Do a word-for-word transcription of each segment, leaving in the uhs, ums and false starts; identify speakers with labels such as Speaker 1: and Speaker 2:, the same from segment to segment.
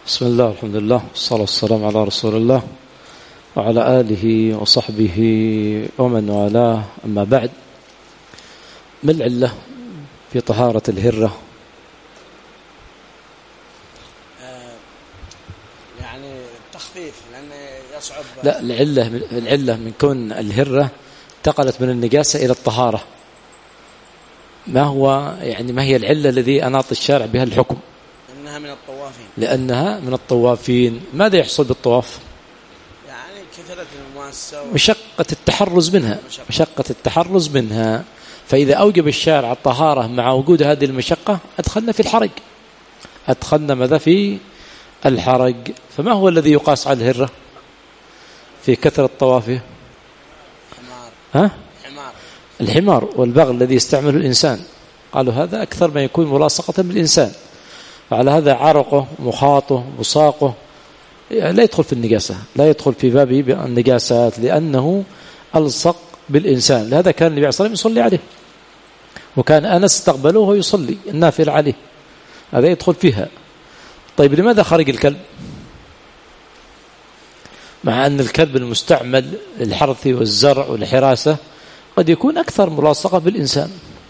Speaker 1: بسم الله الحمد لله والصلاة والسلام على رسول الله وعلى آله وصحبه ومن والاه. أما بعد، ما العلة في طهارة الهرة؟
Speaker 2: يعني تخفيف لأن يصعب.
Speaker 1: لا، العلة العلة من كون الهرة انتقلت من النجاسة إلى الطهارة. ما هو يعني ما هي العلة الذي أناط الشارع بها الحكم؟
Speaker 2: إنها من الطوافين.
Speaker 1: لأنها من الطوافين. ماذا يحصل بالطواف؟
Speaker 2: يعني كثرة المماسة
Speaker 1: مشقة التحرز منها مشقة التحرز منها فإذا أوجب الشارع الطهارة مع وجود هذه المشقة أدخلنا في الحرج أدخلنا ماذا في الحرج. فما هو الذي يقاس على الهرة في كثرة طوافه؟
Speaker 2: حمار.
Speaker 1: ها؟
Speaker 2: حمار.
Speaker 1: الحمار والبغل الذي يستعمله الإنسان، قالوا هذا أكثر ما يكون ملاصقة بالإنسان، فعلى هذا عرقه مخاطه بصاقه لا يدخل في النجاسة، لا يدخل في باب النجاسات لأنه ألصق بالإنسان. لهذا كان النبي صلى الله عليه وسلم يصلي عليه، وكان أنس استقبله ويصلي النافل عليه، هذا يدخل فيها. طيب لماذا خرج الكلب؟ مع أن الكلب المستعمل للحرث والزرع والحراسة قد يكون أكثر ملاصقة بالإنسان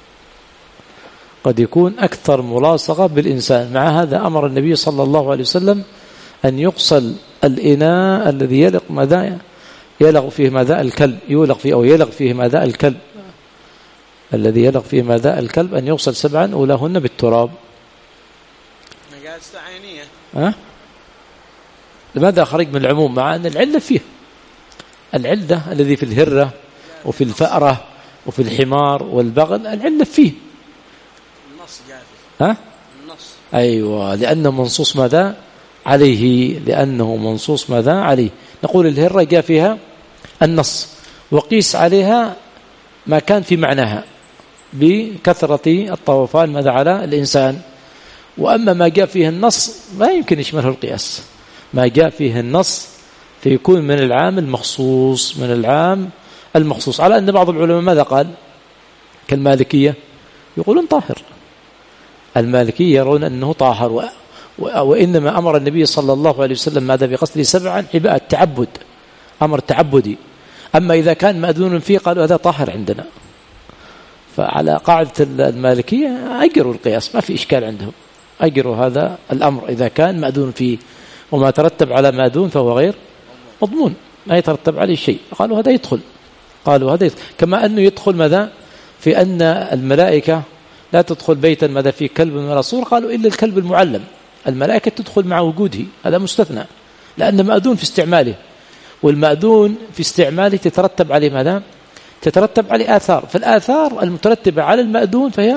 Speaker 1: قد يكون أكثر ملاصقة بالإنسان. مع هذا أمر النبي صلى الله عليه وسلم أن يغسل الإناء الذي يلق ماذا يلغ فيه ماذا الكلب يولغ فيه أو يلغ فيه ماذا الكلب الذي يلغ فيه ماذا الكلب أن يغسل سبعا أولاهن بالتراب.
Speaker 2: نجاسة عينية.
Speaker 1: ها؟ لماذا خرج من العموم مع أن العلة فيه؟ العلة الذي في الهرة وفي الفأرة وفي الحمار والبغل العلة فيه.
Speaker 2: النص جافي.
Speaker 1: ها؟
Speaker 2: النص.
Speaker 1: أيوة، لأنه منصوص ماذا عليه لأنه منصوص ماذا عليه. نقول الهرة جاء فيها النص، وقيس عليها ما كان في معناها بكثرة الطوفان ماذا على الإنسان. وأما ما جاء فيه النص ما يمكن يشمله القياس، ما جاء فيه النص فيكون من العام المخصوص من العام المخصوص على أن بعض العلماء ماذا قال؟ كالمالكية يقولون طاهر، المالكية يرون أنه طاهر، وإنما أمر النبي صلى الله عليه وسلم ماذا بقصده سبعا عباء التعبد، أمر تعبدي. أما إذا كان مأذون فيه قالوا هذا طاهر عندنا. فعلى قاعدة المالكية أجروا القياس، ما في إشكال عندهم، أجروا هذا الأمر إذا كان مأذون فيه، وما ترتب على مأذون فهو غير مضمون، ما يترتب عليه شيء. قالوا هذا يدخل قالوا هذا يدخل. كما أنه يدخل ماذا في أن الملائكة لا تدخل بيتا ماذا فيه كلب ولا صور، قالوا إلا الكلب المعلم، الملائكة تدخل مع وجوده، هذا مستثنى لأن مأذون في استعماله، والمأذون في استعماله تترتب عليه ماذا تترتب عليه آثار، فالآثار المترتبة على المأذون فهي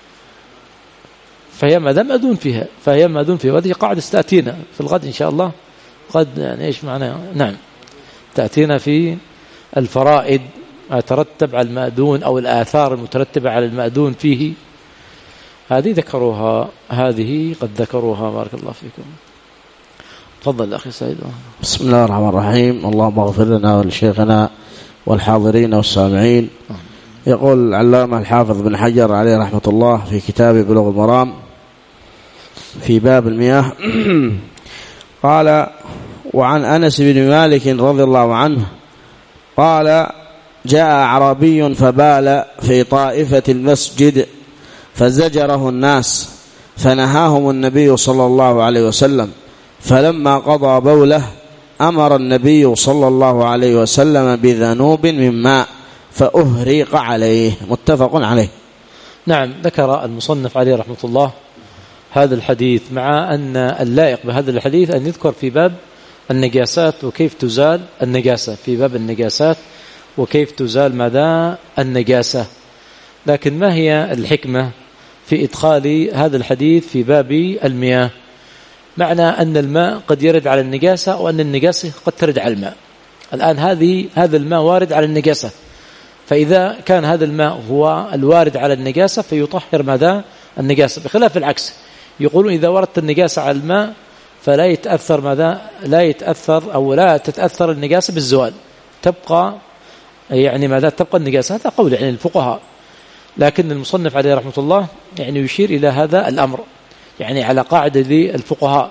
Speaker 1: فهي ماذا مأذون فيها فهي مأذون فيها. وهذه قاعدة ستأتينا في الغد إن شاء الله. قد يعني إيش معناها؟ نعم، تأتينا في الفرائد ما ترتب على المأذون أو الآثار المترتبة على المأذون فيه، هذه ذكروها هذه قد ذكروها. بارك الله فيكم. تفضل أخي سعيد.
Speaker 3: بسم الله الرحمن الرحيم. اللهم اغفر لنا ولشيخنا والحاضرين والسامعين. يقول العلامة الحافظ بن حجر عليه رحمة الله في كتاب بلوغ المرام في باب المياه قال: وعن أنس بن مالك رضي الله عنه قال: جاء أعرابي فبال في طائفة المسجد فزجره الناس فنهاهم النبي صلى الله عليه وسلم، فلما قضى بوله أمر النبي صلى الله عليه وسلم بذنوب من ماء فأهريق عليه. متفق عليه.
Speaker 1: نعم، ذكر المصنف عليه رحمة الله هذا الحديث، مع أن اللائق بهذا الحديث أن يذكر في باب النجاسات وكيف تزال النجاسة، في باب النجاسات وكيف تزال ماذا النجاسة. لكن ما هي الحكمة في إدخال هذا الحديث في باب المياه؟ معنى أن الماء قد يرد على النجاسة وأن النجاسة قد ترد على الماء. الآن هذه هذا الماء وارد على النجاسة، فإذا كان هذا الماء هو الوارد على النجاسة فيطهر ماذا النجاسة، بخلاف العكس، يقولون إذا وردت النجاسة على الماء فلا يتأثر ماذا لا يتأثر أو لا تتأثر النجاسة بالزوال، تبقى يعني ماذا تبقى النجاسة. هذا قول يعني الفقهاء، لكن المصنف عليه رحمة الله يعني يشير إلى هذا الأمر، يعني على قاعدة للفقهاء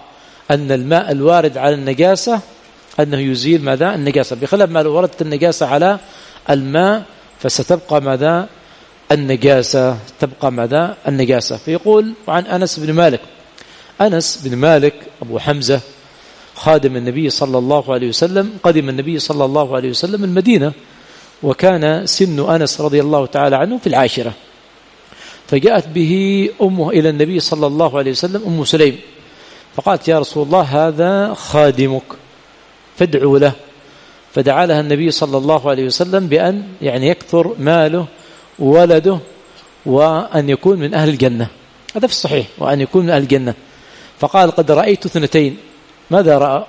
Speaker 1: أن الماء الوارد على النجاسة أنه يزيل ماذا النجاسة، بخلاف ما لو وردت النجاسة على الماء فستبقى ماذا النجاسة، تبقى ماذا النجاسة. فيقول عن أنس بن مالك، أنس بن مالك أبو حمزة خادم النبي صلى الله عليه وسلم، قدم النبي صلى الله عليه وسلم المدينة، وكان سن أنس رضي الله تعالى عنه في العاشرة، فجاءت به أمه إلى النبي صلى الله عليه وسلم أم سليم، فقالت يا رسول الله هذا خادمك فادعوا له، فدعا لها النبي صلى الله عليه وسلم بأن يعني يكثر ماله وولده وأن يكون من أهل الجنة، هذا في الصحيح، وأن يكون من أهل الجنة. فقال قد رأيت اثنتين، ماذا رأى؟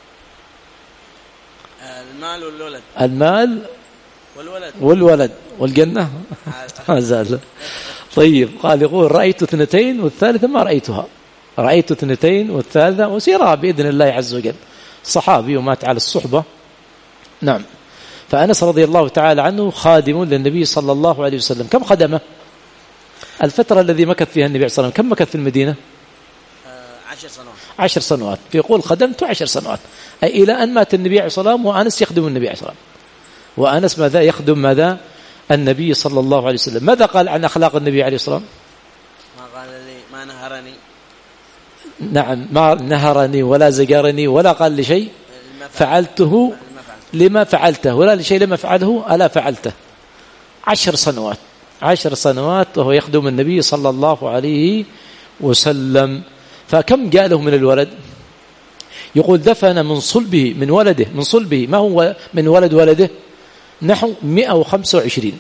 Speaker 2: المال والولد.
Speaker 1: المال
Speaker 2: والولد
Speaker 1: والولد والجنة ما زال. طيب قال يقول رأيت اثنتين والثالثة ما رأيتها، رأيت اثنتين والثالثة وسيرها بإذن الله عز وجل، صحابي ومات على الصحبة. نعم. فأنس رضي الله تعالى عنه خادم للنبي صلى الله عليه وسلم. كم خدمه الفترة الذي مكث فيها النبي صلى الله عليه وسلم؟ كم مكث في المدينة؟
Speaker 2: عشر سنوات. عشر
Speaker 1: سنوات. فيقول خدمت عشر سنوات، أي إلى أن مات النبي عليه الصلاة والسلام وأنس يخدم النبي عليه الصلاة والسلام. وأنس ماذا يخدم ماذا النبي صلى الله عليه وسلم. ماذا قال عن أخلاق النبي عليه الصلاة والسلام؟
Speaker 2: ما قال لي ما نهرني.
Speaker 1: نعم، ما نهرني ولا زجرني ولا قال لي شيء فعلته لما فعلته، ولا لشيء لما فعله ألا فعلته. عشر سنوات، عشر سنوات وهو يخدم النبي صلى الله عليه وسلم. فكم جاء له من الولد؟ يقول دفن من صلبه من ولده من صلبه ما هو من ولد ولده نحو مئة وخمسة وعشرين.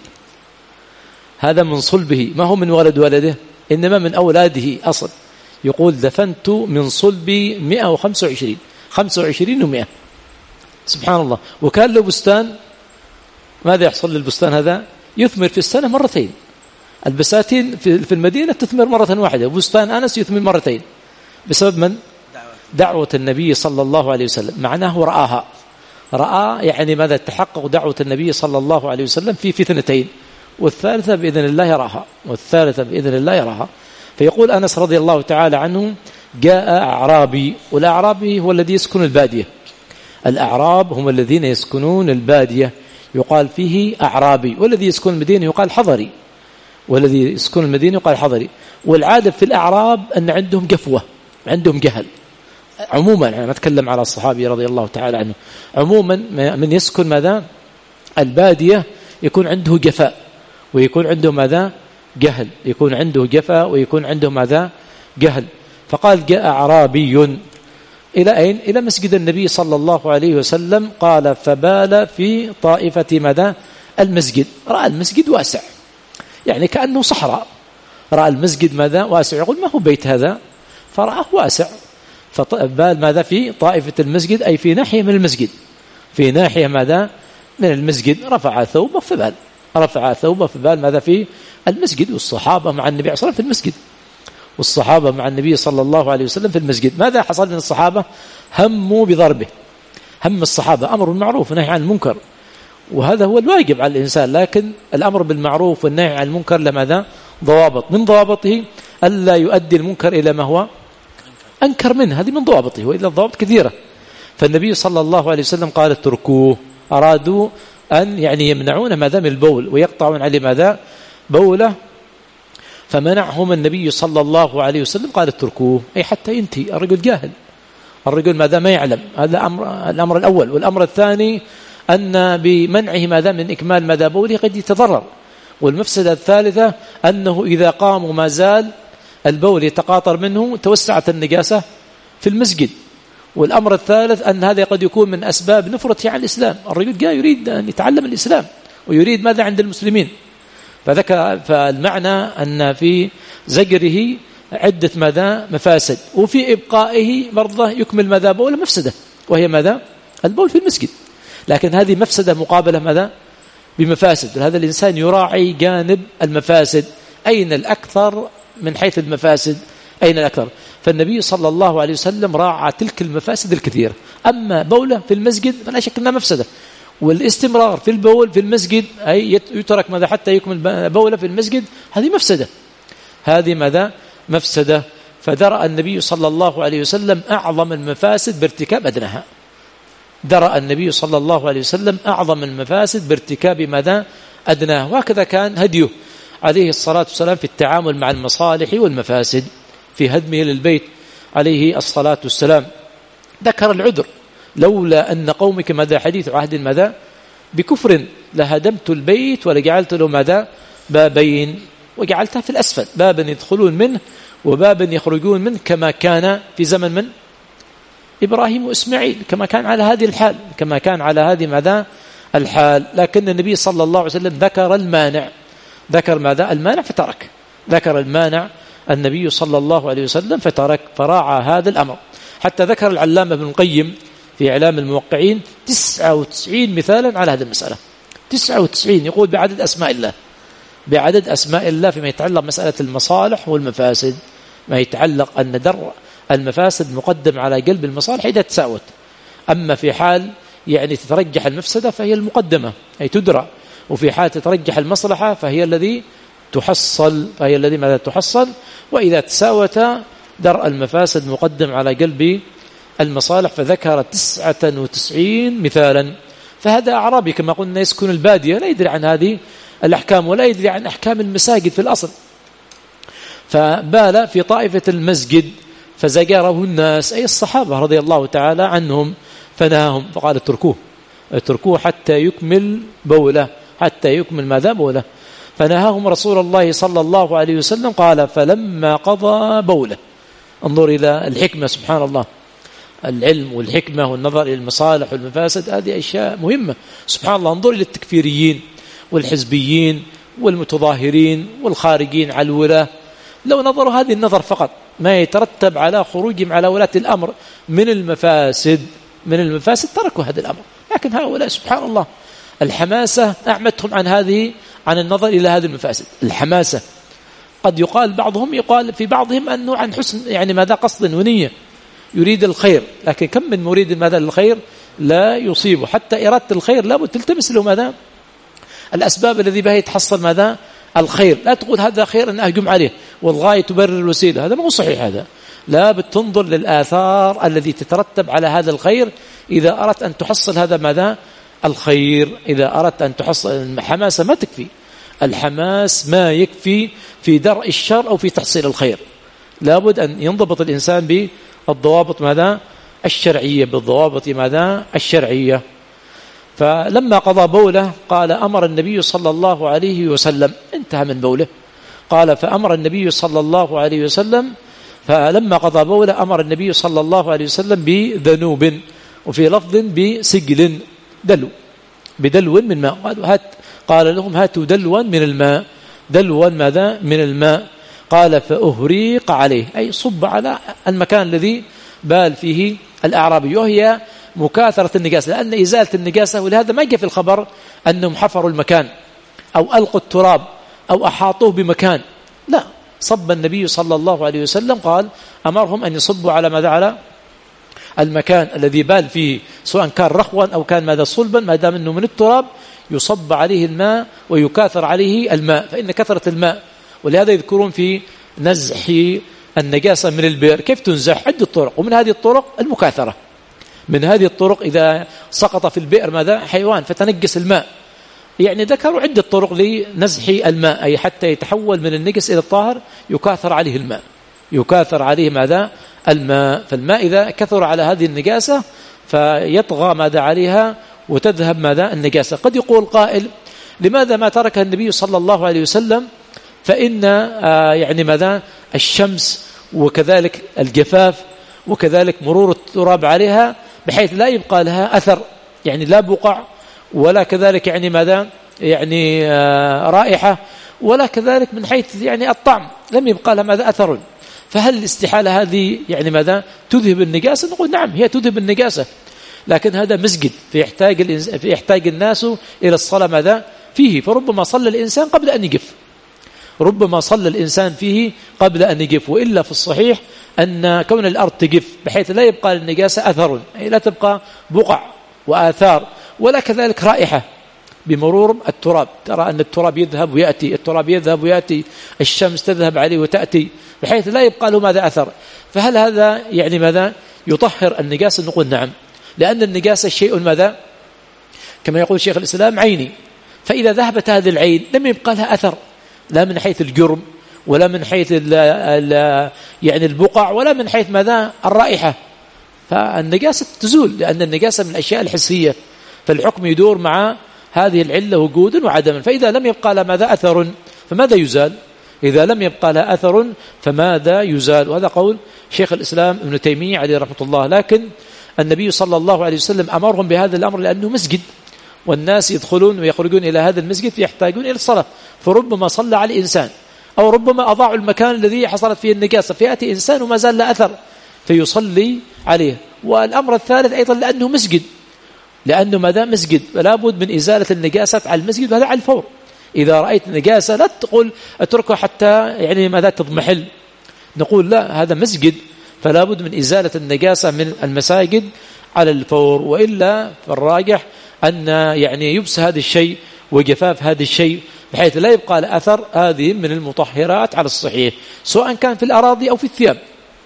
Speaker 1: هذا من صلبه، ما هو من ولد ولده، إنما من أولاده أصل. يقول دفنت من صلبي مئة وخمسة وعشرين، خمسة وعشرين ومئة، سبحان الله. وكان له بستان، ماذا يحصل للبستان هذا؟ يثمر في السنة مرتين. البساتين في المدينة تثمر مرة واحدة، وبستان أنس يثمر مرتين بسبب من؟ دعوة النبي صلى الله عليه وسلم. معناه رآها، رأى يعني ماذا؟ تحقق دعوة النبي صلى الله عليه وسلم في فتنتين، والثالثة بإذن الله يراها، والثالثة بإذن الله يراها. فيقول أنس رضي الله تعالى عنه جاء أعرابي، والأعرابي هو الذي يسكن البادية، الأعراب هم الذين يسكنون البادية يقال فيه أعرابي، والذي يسكن المدينة يقال حضري، والذي يسكن المدينة يقال حضري. والعادة في الأعراب أن عندهم جفوة، عندهم جهل عموما، أنا ما أتكلم على الصحابي رضي الله تعالى عنه، عموما من يسكن ماذا البادية يكون عنده جفاء، ويكون عنده ماذا جهل، يكون عنده جفاء ويكون عنده ماذا جهل. فقال جاء أعرابي إلى أين؟ إلى مسجد النبي صلى الله عليه وسلم. قال فبال في طائفة ماذا المسجد، رأى المسجد واسع يعني كأنه صحراء، رأى المسجد ماذا واسع، يقول ما هو بيت هذا، فرآه واسع، فبال ماذا في طائفة المسجد أي في ناحية من المسجد، في ناحية ماذا من المسجد. رفع ثوبه فبال، رفع ثوبه فبال ماذا في المسجد. والصحابة مع النبي صلى الله عليه وسلم في المسجد، والصحابة مع النبي صلى الله عليه وسلم في المسجد. ماذا حصل من الصحابة؟ هموا بضربه، هم الصحابة أمر بالمعروف ونهي عن المنكر، وهذا هو الواجب على الإنسان، لكن الأمر بالمعروف والنهي عن المنكر لماذا ضوابط، من ضوابطه ألا يؤدي المنكر إلى ما هو أنكر منه، هذه من ضوابطه، وإلا الضوابط كثيرة. فالنبي صلى الله عليه وسلم قال اتركوه، أرادوا أن يعني يمنعون ماذا من البول ويقطعون عليه ماذا بوله، فمنعهم النبي صلى الله عليه وسلم قال اتركوه، أي حتى ينتهي. الرجل جاهل، الرجل ماذا ما يعلم، هذا أمر الأمر الأول. والأمر الثاني أن بمنعه ماذا من إكمال ماذا بوله قد يتضرر. والمفسدة الثالثة أنه إذا قاموا ما زال البول يتقاطر منه توسعت النجاسة في المسجد. والأمر الثالث أن هذا قد يكون من أسباب نفرته عن الإسلام، الرجل جاء يريد أن يتعلم الإسلام ويريد ماذا عند المسلمين. فذكر فالمعنى أن في زجره عدة ماذا مفاسد، وفي إبقائه برضه يكمل ماذا بول مفسدة، وهي ماذا البول في المسجد. لكن هذه مفسدة مقابلة ماذا بمفاسد، هذا الإنسان يراعي جانب المفاسد، أين الأكثر من حيث المفاسد، أين الأكثر. فالنبي صلى الله عليه وسلم راعى تلك المفاسد الكثيرة. أما بوله في المسجد فلا شك أنها مفسدة، والاستمرار في البول في المسجد أي يترك ماذا حتى يكمل بوله في المسجد، هذه مفسدة، هذه ماذا مفسدة. فدرأ النبي صلى الله عليه وسلم أعظم المفاسد بارتكاب أدناها. درأ النبي صلى الله عليه وسلم أعظم المفاسد بارتكاب ماذا أدناه. وهكذا كان هديه عليه الصلاة والسلام في التعامل مع المصالح والمفاسد في هدمه للبيت عليه الصلاة والسلام. ذكر العذر: لولا أن قومك ماذا حديث عهد ماذا بكفر لهدمت البيت ولجعلت له ماذا بابين وجعلتها في الأسفل، بابا يدخلون منه وبابا يخرجون منه، كما كان في زمن من إبراهيم وإسماعيل، كما كان على هذه الحال، كما كان على هذه ماذا الحال. لكن النبي صلى الله عليه وسلم ذكر المانع، ذكر ماذا المانع فترك، ذكر المانع النبي صلى الله عليه وسلم فترك، فراعى هذا الأمر. حتى ذكر العلامة ابن القيم في إعلام الموقعين تسعة وتسعين مثالا على هذه المسألة، تسعة وتسعين يقول بعدد أسماء الله، بعدد أسماء الله فيما يتعلق مسألة المصالح والمفاسد، ما يتعلق أن در المفاسد مقدم على قلب المصالح إذا تساوت. أما في حال يعني تترجح المفسدة فهي المقدمة أي تدرى، وفي حال تترجح المصلحة فهي الذي تحصل، فهي الذي ماذا تحصل. وإذا تساوت درء المفاسد مقدم على قلب المصالح، فذكر تسعة وتسعين مثالا. فهذا أعرابي كما قلنا يسكن البادية، لا يدري عن هذه الأحكام ولا يدري عن أحكام المساجد في الأصل، فبال في طائفة المسجد فزجره الناس أي الصحابة رضي الله تعالى عنهم، فنهاهم فقال اتركوه اتركوه حتى يكمل بوله، حتى يكمل ماذا بوله. فنهاهم رسول الله صلى الله عليه وسلم، قال فلما قضى بوله. انظر إلى الحكمة سبحان الله، العلم والحكمة والنظر إلى المصالح والمفاسد، هذه أشياء مهمة سبحان الله. انظر إلى التكفيريين والحزبيين والمتظاهرين والخارجين على الولاة، لو نظروا هذه النظر فقط ما يترتب على خروجهم على ولاة الأمر من المفاسد، من المفاسد تركوا هذا الأمر. لكن هؤلاء سبحان الله الحماسة أعمتهم عن هذه، عن النظر إلى هذه المفاسد. الحماسة قد يقال بعضهم يقال في بعضهم أنه عن حسن يعني ماذا قصد ونية، يريد الخير، لكن كم من مريد ماذا للخير لا يصيبه. حتى إرادة الخير لابد تلتمس له ماذا الأسباب الذي بها يتحصل ماذا الخير. لا تقول هذا خير أن أهجم عليه والغاية تبرر الوسيلة، هذا مو صحيح. هذا لا بتنظر للآثار التي تترتب على هذا الخير إذا أردت أن تحصل هذا ماذا الخير. إذا أردت أن تحصل الحماسة ما تكفي، الحماس ما يكفي في درء الشر أو في تحصيل الخير، لابد أن ينضبط الإنسان بالضوابط ماذا الشرعية، بالضوابط ماذا الشرعية. فلما قضى بوله قال أمر النبي صلى الله عليه وسلم، انتهى من بوله، قال فأمر النبي صلى الله عليه وسلم، فلما قضى بوله أمر النبي صلى الله عليه وسلم بذنوب، وفي لفظ بسجل دلو، بدلو من ماء. قالوا هات، قال لهم هاتوا دلوا من الماء، دلوا ماذا من الماء. قال فأهريق عليه أي صب على المكان الذي بال فيه الأعرابي، وهي مكاثرة النجاسة، لأن إزالة النجاسة، ولهذا ما جاء في الخبر أنهم حفروا المكان أو ألقوا التراب أو أحاطوه بمكان، لا، صب النبي صلى الله عليه وسلم قال أمرهم أن يصبوا على ماذا على المكان الذي بال فيه، سواء كان رخوا أو كان ماذا صلبا، ما دام أنه من التراب يصب عليه الماء ويكاثر عليه الماء، فإن كثرة الماء. ولهذا يذكرون في نزح النجاسة من البئر كيف تنزح، عدة طرق، ومن هذه الطرق المكاثرة. من هذه الطرق إذا سقط في البئر ماذا حيوان فتنجس الماء، يعني ذكروا عدة طرق لنزح الماء، أي حتى يتحول من النجس إلى الطاهر يكاثر عليه الماء، يكاثر عليه ماذا الماء. فالماء إذا كثر على هذه النجاسة فيطغى ماذا عليها وتذهب ماذا النجاسة. قد يقول قائل لماذا ما ترك النبي صلى الله عليه وسلم، فإن آه يعني ماذا الشمس وكذلك الجفاف وكذلك مرور التراب عليها بحيث لا يبقى لها أثر، يعني لا بقع ولا كذلك يعني ماذا يعني آه رائحة، ولا كذلك من حيث يعني الطعم لم يبقى لها ماذا أثر. فهل الاستحالة هذه يعني ماذا تذهب النجاسة؟ نقول نعم هي تذهب النجاسة، لكن هذا مسجد فيحتاج الإنس... فيحتاج الناس إلى الصلاة ماذا فيه، فربما صلى الإنسان قبل أن يقف، ربما صلى الإنسان فيه قبل أن يقف. وإلا في الصحيح أن كون الأرض تقف بحيث لا يبقى للنجاسة أثر، أي لا تبقى بقع وآثار ولا كذلك رائحة، بمرور التراب، ترى أن التراب يذهب ويأتي، التراب يذهب ويأتي، الشمس تذهب عليه وتأتي، بحيث لا يبقى له ماذا أثر. فهل هذا يعني ماذا يطهر النجاسة؟ نقول نعم، لأن النجاسة شيء ماذا كما يقول شيخ الإسلام عيني، فإذا ذهبت هذه العين لم يبقى لها أثر، لا من حيث الجرم ولا من حيث ال ال يعني البقع ولا من حيث ماذا الرائحة، فالنجاسة تزول، لأن النجاسة من الأشياء الحسية، فالحكم يدور مع هذه العلة وجودا وعدما. فإذا لم يبقى لها ماذا أثر فماذا يزال؟ إذا لم يبقى لها أثر فماذا يزال؟ وهذا قول شيخ الإسلام ابن تيمية عليه رحمة الله. لكن النبي صلى الله عليه وسلم أمرهم بهذا الأمر لأنه مسجد، والناس يدخلون ويخرجون إلى هذا المسجد فيحتاجون إلى الصلاة، فربما صلى على الإنسان أو ربما أضاعوا المكان الذي حصلت فيه النجاسة، فيأتي إنسان وما زال له أثر فيصلي عليه. والأمر الثالث أيضا لأنه مسجد، لأنه ماذا مسجد، فلا بد من إزالة النجاسة على المسجد، وهذا على الفور. إذا رأيت نجاسة لا تقول اتركه حتى يعني ماذا تضمحل، نقول لا، هذا مسجد فلا بد من إزالة النجاسة من المساجد على الفور، وإلا فالراجح أن يعني يبس هذا الشيء وجفاف هذا الشيء بحيث لا يبقى له أثر. هذه من المطهرات على الصحيح، سواء كان في الأراضي أو في الثياب.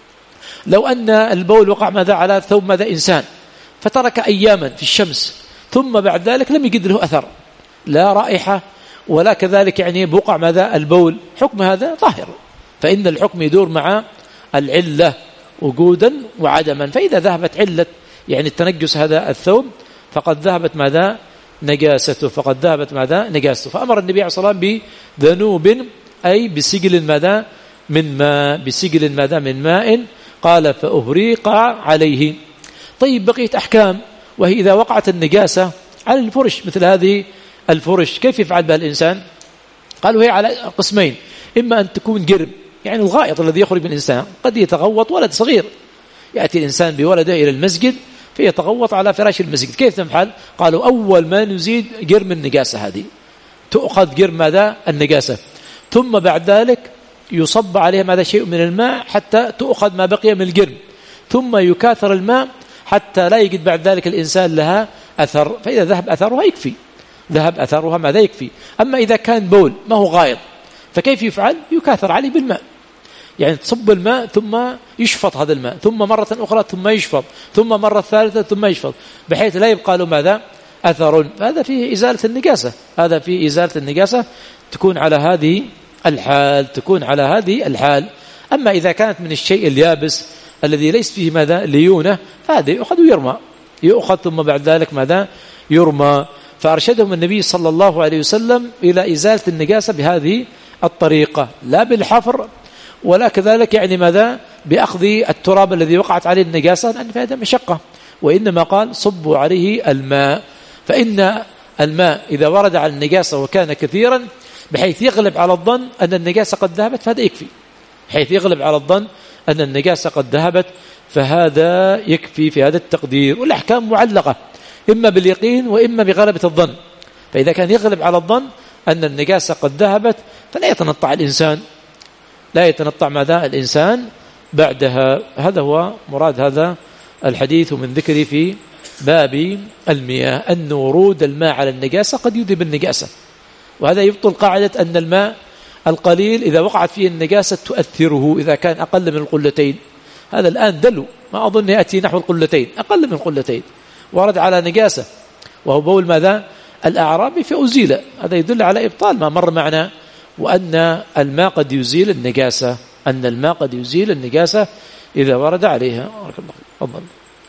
Speaker 1: لو أن البول وقع ماذا على ثوب ماذا إنسان فترك أياما في الشمس ثم بعد ذلك لم يجد له أثر، لا رائحة ولا كذلك يعني بقع ماذا البول، حكم هذا طاهر، فإن الحكم يدور مع العلة وجودا وعدما. فإذا ذهبت علة يعني التنجس هذا الثوب فقد ذهبت ماذا نجاسته، فقد ذهبت ماذا نجاسته. فأمر النبي عليه الصلاة والسلام بذنوب أي بسجل ماذا من ماء، بسجل ماذا من ماء، قال فأهريق عليه. طيب بقيت أحكام، وهي إذا وقعت النجاسة على الفرش مثل هذه الفرش كيف يفعل بها الإنسان؟ قالوا هي على قسمين، إما أن تكون جرب يعني الغائط الذي يخرج من الإنسان، قد يتغوط ولد صغير، يأتي الإنسان بولده إلى المسجد فيتغوط على فراش المسجد، كيف نفعل؟ قالوا أول ما نزيد جرم النجاسة هذه، تأخذ جرم ماذا النجاسة، ثم بعد ذلك يصب عليها ماذا شيء من الماء حتى تأخذ ما بقي من الجرم، ثم يكاثر الماء حتى لا يجد بعد ذلك الإنسان لها أثر، فإذا ذهب أثرها يكفي، ذهب أثرها ماذا يكفي. أما إذا كان بول ما هو غائط فكيف يفعل؟ يكاثر عليه بالماء، يعني تصب الماء ثم يشفط هذا الماء، ثم مرة أخرى ثم يشفط، ثم مرة ثالثة ثم يشفط، بحيث لا يبقى له ماذا أثر. هذا فيه إزالة النجاسة، هذا فيه إزالة النجاسة تكون على هذه الحال، تكون على هذه الحال. أما إذا كانت من الشيء اليابس الذي ليس فيه ماذا ليونة فهذا يؤخذ ويرمى، يؤخذ ثم بعد ذلك ماذا يرمى. فأرشدهم النبي صلى الله عليه وسلم إلى إزالة النجاسة بهذه الطريقة، لا بالحفر ولا كذلك يعني ماذا بأخذ التراب الذي وقعت عليه النجاسة، لأن في هذا مشقة، وإنما قال صبوا عليه الماء، فإن الماء إذا ورد على النجاسة وكان كثيرا بحيث يغلب على الظن أن النجاسة قد ذهبت فهذا يكفي، بحيث يغلب على الظن أن النجاسة قد ذهبت فهذا يكفي في هذا التقدير. والأحكام معلقة إما باليقين وإما بغلبة الظن، فإذا كان يغلب على الظن أن النجاسة قد ذهبت فلا يتنطع الإنسان، لا يتنطع ماذا الإنسان بعدها. هذا هو مراد هذا الحديث من ذكر في باب المياه أن ورود الماء على النجاسة قد يذهب النجاسة، وهذا يبطل قاعدة أن الماء القليل إذا وقعت فيه النجاسة تؤثره إذا كان أقل من القلتين. هذا الآن دلو ما أظن يأتي نحو القلتين، أقل من القلتين ورد على نجاسة وهو بول ماذا الأعرابي فأزيل، هذا يدل على إبطال ما مر معنا، وأن الماء قد يزيل النجاسة، أن الماء قد يزيل النجاسة إذا ورد عليها. تفضل.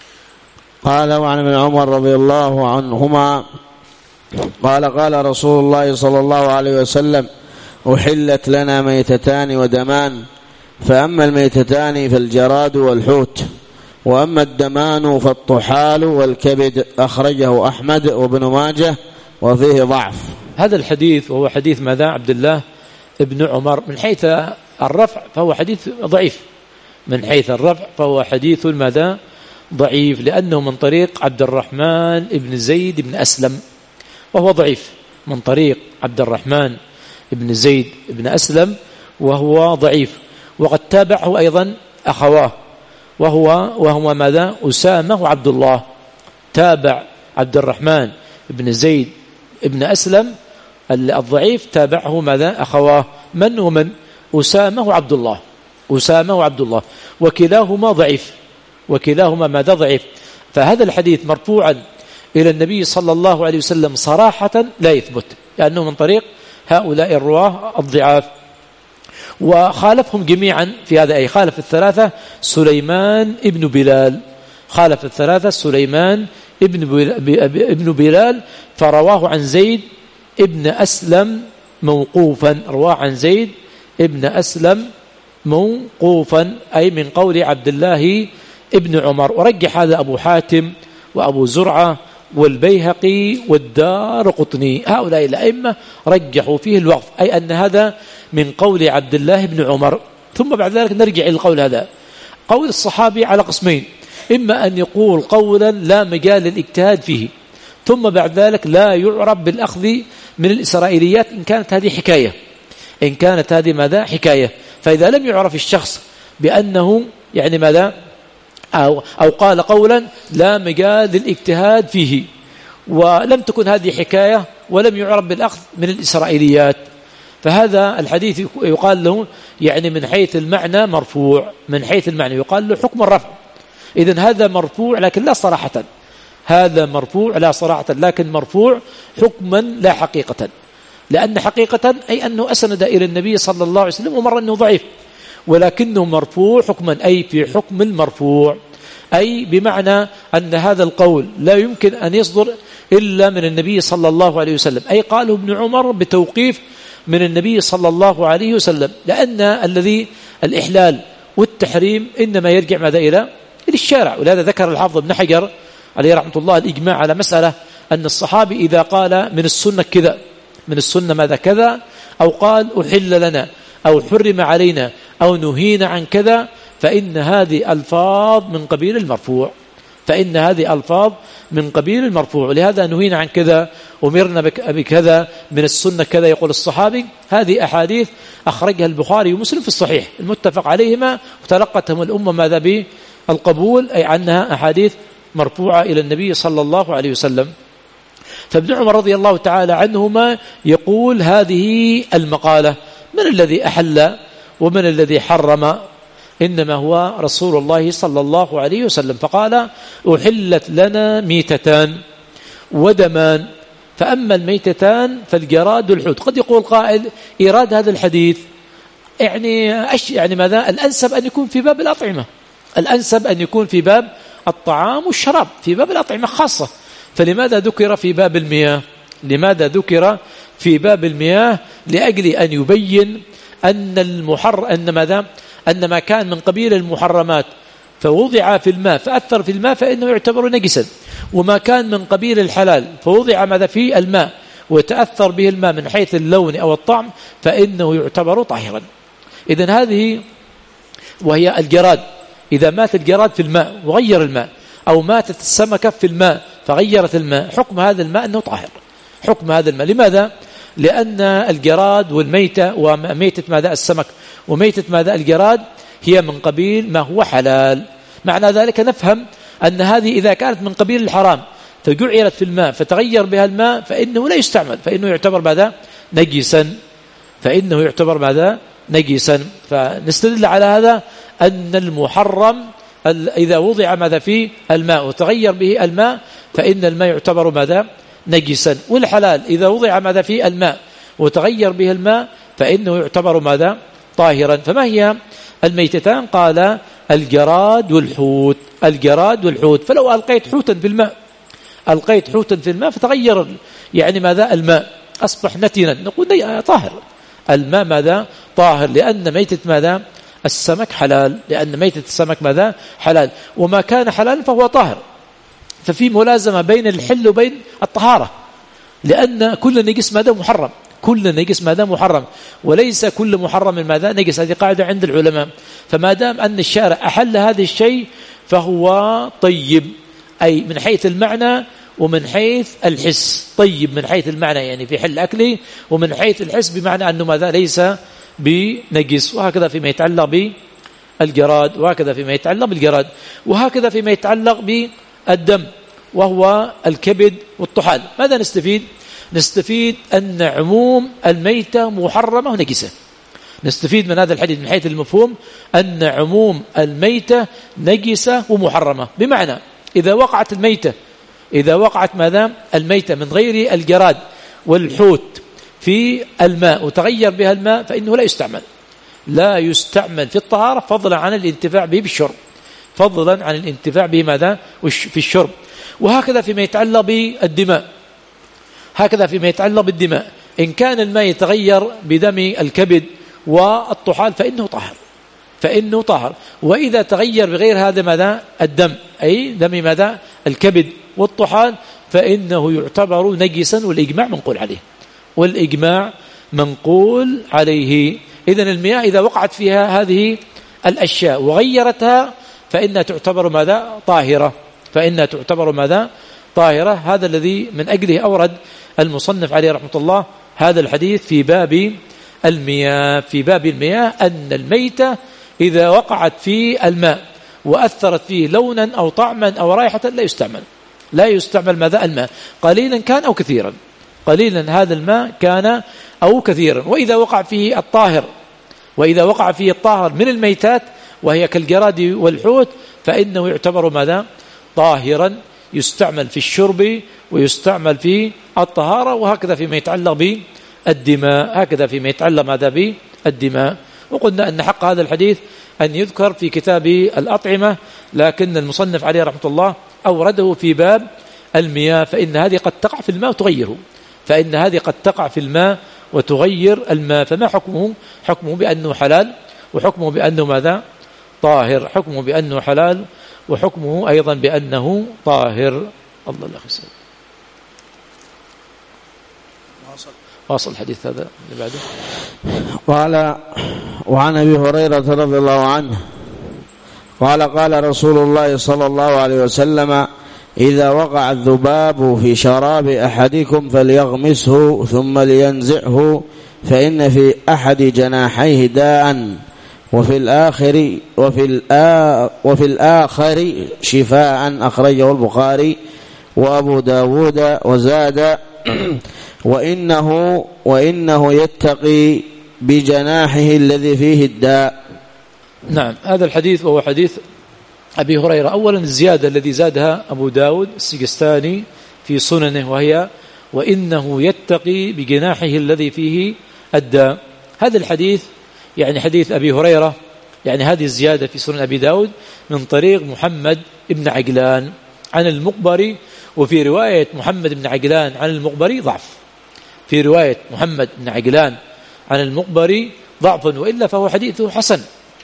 Speaker 3: قال وعن ابن عمر رضي الله عنهما قال قال رسول الله صلى الله عليه وسلم أحلت لنا ميتتان ودمان، فأما الميتتان فالجراد والحوت، وأما الدمان فالطحال والكبد. أخرجه أحمد وابن ماجه وفيه ضعف.
Speaker 1: هذا الحديث وهو حديث ماذا عبد الله ابن عمر من حيث الرفع فهو حديث ضعيف، من حيث الرفع فهو حديث ماذا ضعيف، لأنه من طريق عبد الرحمن ابن زيد بن أسلم وهو ضعيف، من طريق عبد الرحمن ابن زيد بن أسلم وهو ضعيف. وقد تابعه أيضا أخواه وهو وهو ماذا أسامة وعبد الله، تابع عبد الرحمن ابن زيد ابن أسلم الضعيف تابعه ماذا أخواه من ومن أسامة وعبد الله أسامة وعبد الله وكلاهما ضعيف وكلاهما ماذا ضعيف. فهذا الحديث مرفوعا إلى النبي صلى الله عليه وسلم صراحة لا يثبت لأنه من طريق هؤلاء الرواه الضعاف. وخالفهم جميعا في هذا أي خالف الثلاثة سليمان ابن بلال خالف الثلاثة سليمان ابن بلال فرواه عن زيد ابن أسلم موقوفا رواه عن زيد ابن أسلم موقوفا أي من قول عبد الله ابن عمر. ورجح هذا أبو حاتم وأبو زرعة والبيهقي والدارقطني هؤلاء الأئمة رجحوا فيه الوقف أي أن هذا من قول عبد الله بن عمر. ثم بعد ذلك نرجع إلى القول هذا. قول الصحابي على قسمين إما أن يقول قولا لا مجال للاجتهاد فيه ثم بعد ذلك لا يعرف بالأخذ من الإسرائيليات إن كانت هذه حكاية إن كانت هذه ماذا حكاية. فإذا لم يعرف الشخص بأنه يعني ماذا أو, أو قال قولا لا مجال للاجتهاد فيه ولم تكن هذه حكاية ولم يعرف بالأخذ من الإسرائيليات فهذا الحديث يقال له يعني من حيث المعنى مرفوع من حيث المعنى يقال له حكم الرفع. إذن هذا مرفوع لكن لا صراحة هذا مرفوع لا صراحة لكن مرفوع حكما لا حقيقة لأن حقيقة أي أنه أسند إلى النبي صلى الله عليه وسلم ومر أنه ضعيف ولكنه مرفوع حكما أي في حكم المرفوع أي بمعنى أن هذا القول لا يمكن أن يصدر إلا من النبي صلى الله عليه وسلم أي قاله ابن عمر بتوقيف من النبي صلى الله عليه وسلم لأن الذي الإحلال والتحريم إنما يرجع ماذا إلى الشارع. ولهذا ذكر الحافظ ابن حجر عليه رحمة الله الإجماع على مسألة أن الصحابي إذا قال من السنة كذا من السنة ماذا كذا أو قال أحل لنا أو حرم علينا أو نهينا عن كذا فإن هذه ألفاظ من قبيل المرفوع فإن هذه ألفاظ من قبيل المرفوع. لهذا نهينا عن كذا أمرنا بكذا من السنة كذا يقول الصحابي. هذه أحاديث أخرجها البخاري ومسلم في الصحيح المتفق عليهما وتلقتهم الأمة ماذا بالقبول أي عنها أحاديث مرفوعة إلى النبي صلى الله عليه وسلم. فابن عمر رضي الله تعالى عنهما يقول هذه المقالة من الذي أحل ومن الذي حرم إنما هو رسول الله صلى الله عليه وسلم فقال أحلت لنا ميتتان ودمان فأما الميتتان فالجراد والحوت. قد يقول قائل إيراد هذا الحديث يعني أش يعني ماذا الأنسب أن يكون في باب الأطعمة الأنسب أن يكون في باب الطعام والشراب في باب الأطعمة خاصة. فلماذا ذكر في باب المياه لماذا ذكر في باب المياه لأجل أن يبين أن المحر أن ماذا أن ما كان من قبيل المحرمات فوضع في الماء فأثر في الماء فإنه يعتبر نجسا وما كان من قبيل الحلال فوضع ماذا في الماء وتأثر به الماء من حيث اللون أو الطعم فإنه يعتبر طاهرا. إذن هذه وهي الجراد إذا مات الجراد في الماء وغير الماء أو ماتت السمكة في الماء فغيرت الماء حكم هذا الماء أنه طاهر حكم هذا الماء. لماذا؟ لأن الجراد والميتة وميتة ماذا السمك وميتة ماذا الجراد هي من قبيل ما هو حلال. معنى ذلك نفهم أن هذه إذا كانت من قبيل الحرام فجعلت في الماء فتغير بها الماء فإنه لا يستعمل فإنه يعتبر ماذا نجسا فإنه يعتبر ماذا نجسا. فنستدل على هذا أن المحرم إذا وضع ماذا في الماء وتغير به الماء فإن الماء يعتبر ماذا نجسا والحلال إذا وضع ماذا في الماء وتغير به الماء فإنه يعتبر ماذا طاهرا. فما هي الميتتان؟ قال الجراد والحوت الجراد والحوت. فلو ألقيت حوتا في الماء ألقيت حوتا في الماء فتغير يعني ماذا الماء أصبح نتنا نقول طاهر الماء ماذا طاهر لأن ميتة ماذا السمك حلال لأن ميتة السمك ماذا حلال وما كان حلال فهو طاهر. ففي ملازمة بين الحل وبين الطهارة لأن كل نجس ماذا محرم كل نجس ماذا محرم وليس كل محرم ماذا نجس. هذه قاعدة عند العلماء. فما دام أن الشارع أحل هذا الشيء فهو طيب أي من حيث المعنى ومن حيث الحس طيب من حيث المعنى يعني في حل أكله ومن حيث الحس بمعنى أنه ماذا ليس بنجس. وهكذا فيما يتعلق بالجراد وهكذا فيما يتعلق بالجراد وهكذا فيما يتعلق بالدم وهو الكبد والطحال. ماذا نستفيد؟ نستفيد أن عموم الميتة محرمة ونجسة. نستفيد من هذا الحديث من حيث المفهوم أن عموم الميتة نجسة ومحرمة، بمعنى إذا وقعت الميتة إذا وقعت ماذا الميتة من غير الجراد والحوت في الماء وتغير بها الماء فإنه لا يستعمل لا يستعمل في الطهارة، فضلا عن الانتفاع به بالشرب فضلا عن الانتفاع به ماذا في الشرب. وهكذا فيما يتعلق بالدماء هكذا فيما يتعلق بالدماء إن كان الماء يتغير بدم الكبد والطحال فإنه طهر فإنه طهر وإذا تغير بغير هذا ماذا الدم أي دم ماذا الكبد والطحال فإنه يعتبر نجسا، والإجماع منقول عليه والإجماع منقول عليه. إذن المياه إذا وقعت فيها هذه الأشياء وغيرتها فإنها تعتبر ماذا طاهرة فإنها تعتبر ماذا طاهرة. هذا الذي من أجله أورد المصنف عليه رحمة الله هذا الحديث في باب المياه في باب المياه أن الميتة إذا وقعت في الماء وأثرت فيه لونا أو طعما أو رائحة لا يستعمل لا يستعمل ماذا الماء قليلا كان أو كثيرا قليلا هذا الماء كان أو كثيرا. وإذا وقع فيه الطاهر وإذا وقع فيه الطاهر من الميتات وهي كالجراد والحوت فإنه يعتبر ماذا طاهرا يستعمل في الشرب ويستعمل في الطهارة. وهكذا فيما يتعلق بالدماء هكذا فيما يتعلق ماذا بالدماء. وقلنا أن حق هذا الحديث أن يذكر في كتاب الأطعمة، لكن المصنف عليه رحمة الله أورده في باب المياه فإن هذه قد تقع في الماء وتغيره فإن هذه قد تقع في الماء وتغير الماء. فما حكمه حكمه بأنه حلال وحكمه بأنه ماذا طاهر حكمه بأنه حلال وحكمه أيضا بأنه طاهر. الله الله خير. واصل الحديث هذا اللي بعده.
Speaker 3: قال وعن أبي هريرة رضي الله عنه قال قال رسول الله صلى الله عليه وسلم إذا وقع الذباب في شراب أحدكم فليغمسه ثم لينزعه فإن في أحد جناحيه داء وفي الآخر وفي الآ وفي الآخر شفاء أخرجه البخاري وأبو داود وزاد وإنه وإنه يتقي بجناحه الذي فيه الداء.
Speaker 1: نعم هذا الحديث وهو حديث أبي هريرة. أولا الزيادة الذي زادها أبو داود السجستاني في سننه وهي وإنه يتقي بجناحه الذي فيه الداء. هذا الحديث يعني حديث أبي هريرة يعني هذه الزيادة في سنن أبي داود من طريق محمد بن عجلان عن المقبري. وفي رواية محمد بن عجلان عن المقبري ضعف في رواية محمد بن عجلان عن المقبري ضعف وإلا فهو حديثه حسن.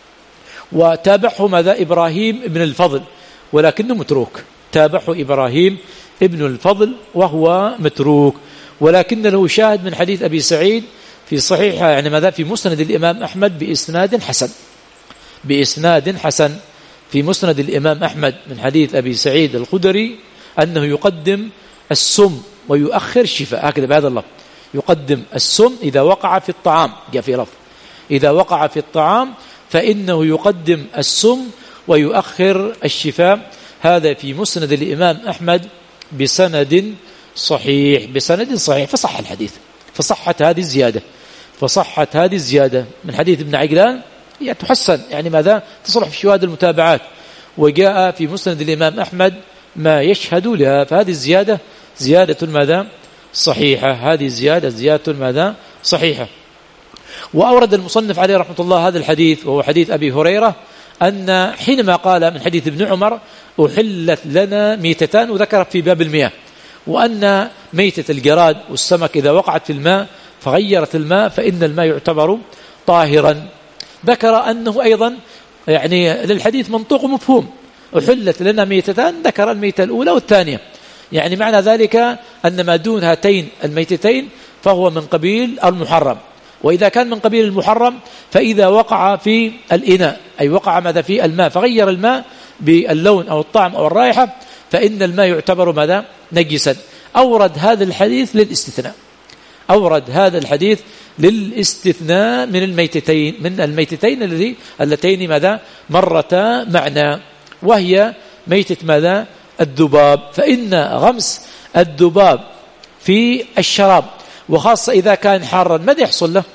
Speaker 1: وتابعه ماذا إبراهيم بن الفضل ولكنه متروك تابعه إبراهيم ابن الفضل وهو متروك ولكن له شاهد من حديث أبي سعيد في صحيح يعني ماذا في مسند الإمام أحمد بإسناد حسن بإسناد حسن في مسند الإمام أحمد من حديث أبي سعيد الخدري أنه يقدم السم ويؤخر الشفاء هكذا بهذا اللفظ يقدم السم إذا وقع في الطعام جاء في لفظ إذا وقع في الطعام فإنه يقدم السم ويؤخر الشفاء. هذا في مسند الإمام أحمد بسند صحيح بسند صحيح فصح الحديث فصحت هذه الزيادة فصحت هذه الزيادة من حديث ابن عجلان يعني تحسن يعني ماذا تصلح في شواهد المتابعات. وجاء في مسند الإمام أحمد ما يشهد لها فهذه الزيادة زيادة ماذا صحيحة هذه الزيادة زيادة ماذا صحيحة. وأورد المصنف عليه رحمة الله هذا الحديث وهو حديث أبي هريرة أن حينما قال من حديث ابن عمر أحلت لنا ميتتان وذكر في باب المياه وأن ميتة الجراد والسمك إذا وقعت في الماء فغيرت الماء فإن الماء يعتبر طاهرا. ذكر أنه أيضا يعني للحديث منطوق مفهوم أحلت لنا ميتتان ذكر الميتة الأولى والثانية يعني معنى ذلك أن ما دون هاتين الميتتين فهو من قبيل المحرم. وإذا كان من قبيل المحرم فإذا وقع في الإناء أي وقع ماذا في الماء فغير الماء باللون أو الطعم أو الرائحة فإن الماء يعتبر ماذا نجسا. أورد هذا الحديث للاستثناء أورد هذا الحديث للاستثناء من الميتتين من الميتتين الذي اللتين ماذا مرتا معنا وهي ميتة ماذا الذباب. فإن غمس الذباب في الشراب، وخاصة إذا كان حارا ماذا يحصل له؟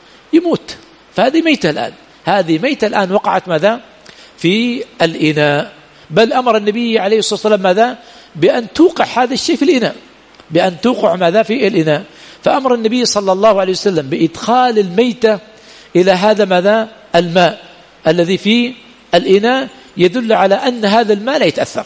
Speaker 1: يموت. فهذه ميتة الآن، هذه ميتة الآن وقعت ماذا؟ في الإناء. بل أمر النبي عليه الصلاة والسلام ماذا؟ بأن توقع هذا الشيء في الإناء، بأن توقع ماذا؟ في الإناء. فأمر النبي صلى الله عليه وسلم بإدخال الميتة إلى هذا ماذا؟ الماء الذي في الإناء، يدل على أن هذا الماء لا يتأثر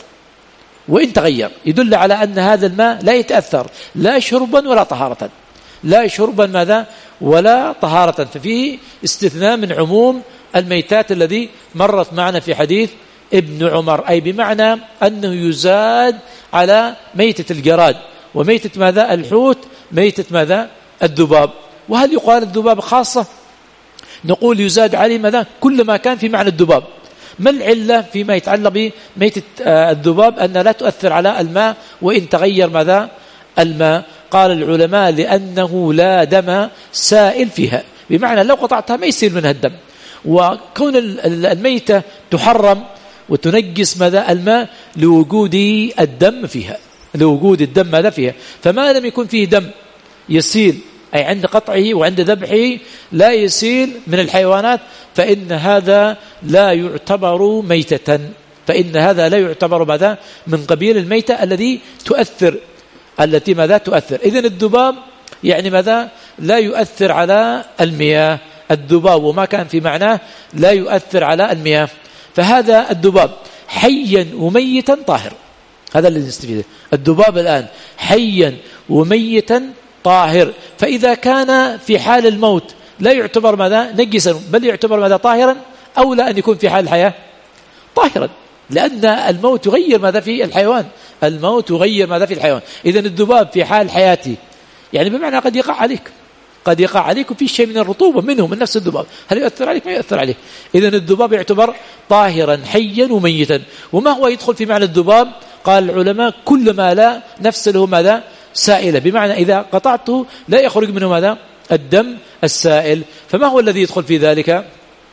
Speaker 1: وإن تغير، يدل على أن هذا الماء لا يتأثر لا شربا ولا طهارة، لا شربا ماذا؟ ولا طهارة. ففيه استثناء من عموم الميتات الذي مرت معنا في حديث ابن عمر، أي بمعنى أنه يزاد على ميتة الجراد وميتة ماذا؟ الحوت، ميتة ماذا؟ الذباب. وهل يقال الذباب خاصة؟ نقول يزاد عليه ماذا؟ كل ما كان في معنى الذباب. ما العلة فيما يتعلق بميتة الذباب؟ أن لا تؤثر على الماء وإن تغير ماذا؟ الماء. قال العلماء لأنه لا دم سائل فيها، بمعنى لو قطعتها ما يسيل منها الدم، وكون الميتة تحرم وتنجس ماذا؟ الماء لوجود الدم فيها، لوجود الدم ماذا فيها. فما لم يكن فيه دم يسيل، أي عند قطعه وعند ذبحه لا يسيل من الحيوانات، فإن هذا لا يعتبر ميتة، فإن هذا لا يعتبر ماذا؟ من قبيل الميتة الذي تؤثر، التي ماذا؟ تؤثر. إذن الذباب يعني ماذا؟ لا يؤثر على المياه، الذباب وما كان في معناه لا يؤثر على المياه. فهذا الذباب حيا وميتا طاهر، هذا اللي نستفيده. الذباب الآن حيا وميتا طاهر، فإذا كان في حال الموت لا يعتبر ماذا؟ نجسا، بل يعتبر ماذا؟ طاهرا، أو لا أن يكون في حال الحياة طاهرا، لأن الموت يغير ماذا في الحيوان، الموت يغير ماذا في الحيوان. إذن الذباب في حال حياته يعني بمعنى قد يقع عليك، قد يقع عليك وفي شيء من الرطوبة منه من نفس الذباب، هل يؤثر عليك؟ ما يؤثر عليه. إذن الذباب يعتبر طاهرا حيا وميتا. وما هو يدخل في معنى الذباب؟ قال العلماء كل ما لا نفس له ماذا؟ سائلة، بمعنى إذا قطعته لا يخرج منه ماذا؟ الدم السائل. فما هو الذي يدخل في ذلك؟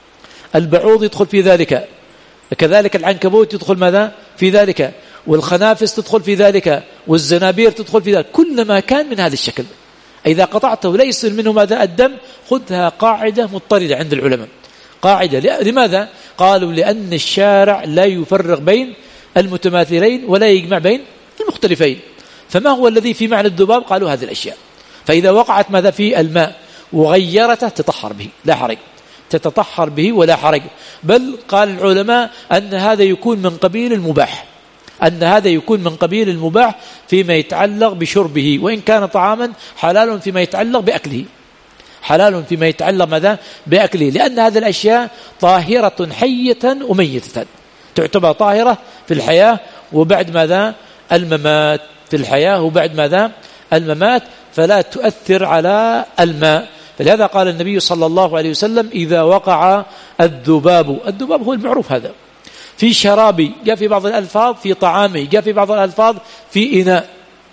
Speaker 1: البعوض يدخل في ذلك، كذلك العنكبوت يدخل ماذا؟ في ذلك، والخنافس تدخل في ذلك، والزنابير تدخل في ذلك، كل ما كان من هذا الشكل إذا قطعته لا يصير منه ماذا؟ الدم. خذها قاعدة مضطردة عند العلماء، قاعدة. لماذا؟ قالوا لأن الشارع لا يفرق بين المتماثلين ولا يجمع بين المختلفين. فما هو الذي في معنى الذباب؟ قالوا هذه الأشياء. فإذا وقعت ماذا في الماء وغيرته تطهر به لا حرج، تتطهر به ولا حرج. بل قال العلماء أن هذا يكون من قبيل المباح، أن هذا يكون من قبيل المباح فيما يتعلق بشربه، وإن كان طعاما حلال فيما يتعلق بأكله، حلال فيما يتعلق ماذا؟ بأكله، لأن هذه الأشياء طاهرة حية وميتة، تعتبر طاهرة في الحياة وبعد ماذا؟ الممات، في الحياة وبعد ماذا؟ الممات، فلا تؤثر على الماء. فلهذا قال النبي صلى الله عليه وسلم إذا وقع الذباب، الذباب هو المعروف هذا، في شرابي، جاء في بعض الألفاظ في طعامي، جاء في بعض الألفاظ في إناء.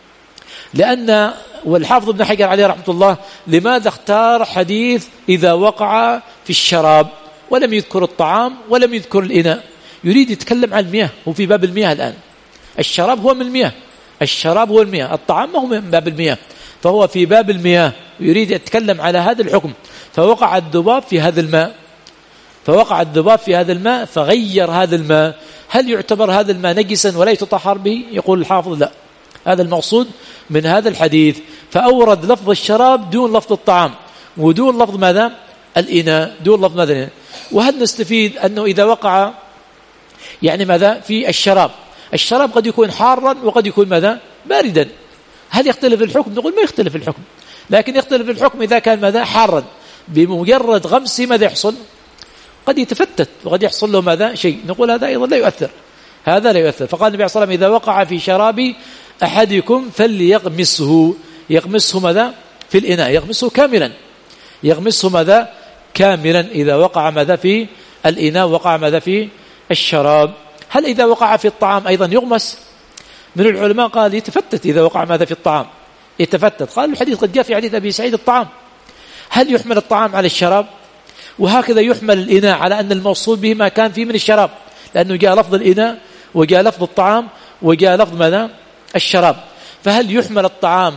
Speaker 1: لأن والحافظ ابن حجر عليه رحمة الله لماذا اختار حديث إذا وقع في الشراب ولم يذكر الطعام ولم يذكر الإناء؟ يريد يتكلم عن المياه، هو في باب المياه الآن، الشراب هو من المياه، الشراب هو المياه، الطعام ما هو من باب المياه، فهو في باب المياه، يريد يتكلم على هذا الحكم. فوقع الذباب في هذا الماء، فوقع الذباب في هذا الماء فغير هذا الماء، هل يعتبر هذا الماء نجسا ولا يتطهر به؟ يقول الحافظ لا، هذا المقصود من هذا الحديث. فأورد لفظ الشراب دون لفظ الطعام ودون لفظ ماذا؟ الإناء، دون لفظ ماذا الإناء. وهل نستفيد أنه إذا وقع يعني ماذا في الشراب، الشراب قد يكون حارا وقد يكون ماذا؟ باردا، هل يختلف الحكم؟ نقول ما يختلف الحكم، لكن يختلف الحكم إذا كان ماذا؟ حارا، بمجرد غمسه ماذا يحصل؟ قد يتفتت وقد يحصل له ماذا؟ شيء، نقول هذا أيضا لا يؤثر، هذا لا يؤثر. فقال النبي صلى الله عليه وسلم إذا وقع في شراب أحدكم فليغمسه، يغمسه ماذا؟ في الإناء، يغمسه كاملا، يغمسه ماذا؟ كاملا. إذا وقع ماذا في الإناء وقع ماذا في الشراب. هل إذا وقع في الطعام أيضا يغمس؟ من العلماء قال يتفتت إذا وقع ماذا في الطعام، يتفتت. قال الحديث قد جاء في حديث أبي سعيد الطعام، هل يحمل الطعام على الشراب؟ وهكذا يحمل الإناء على أن الموصول به ما كان فيه من الشراب، لأنه جاء لفظ الإناء وجاء لفظ الطعام وجاء لفظ ماذا؟ الشراب. فهل يحمل الطعام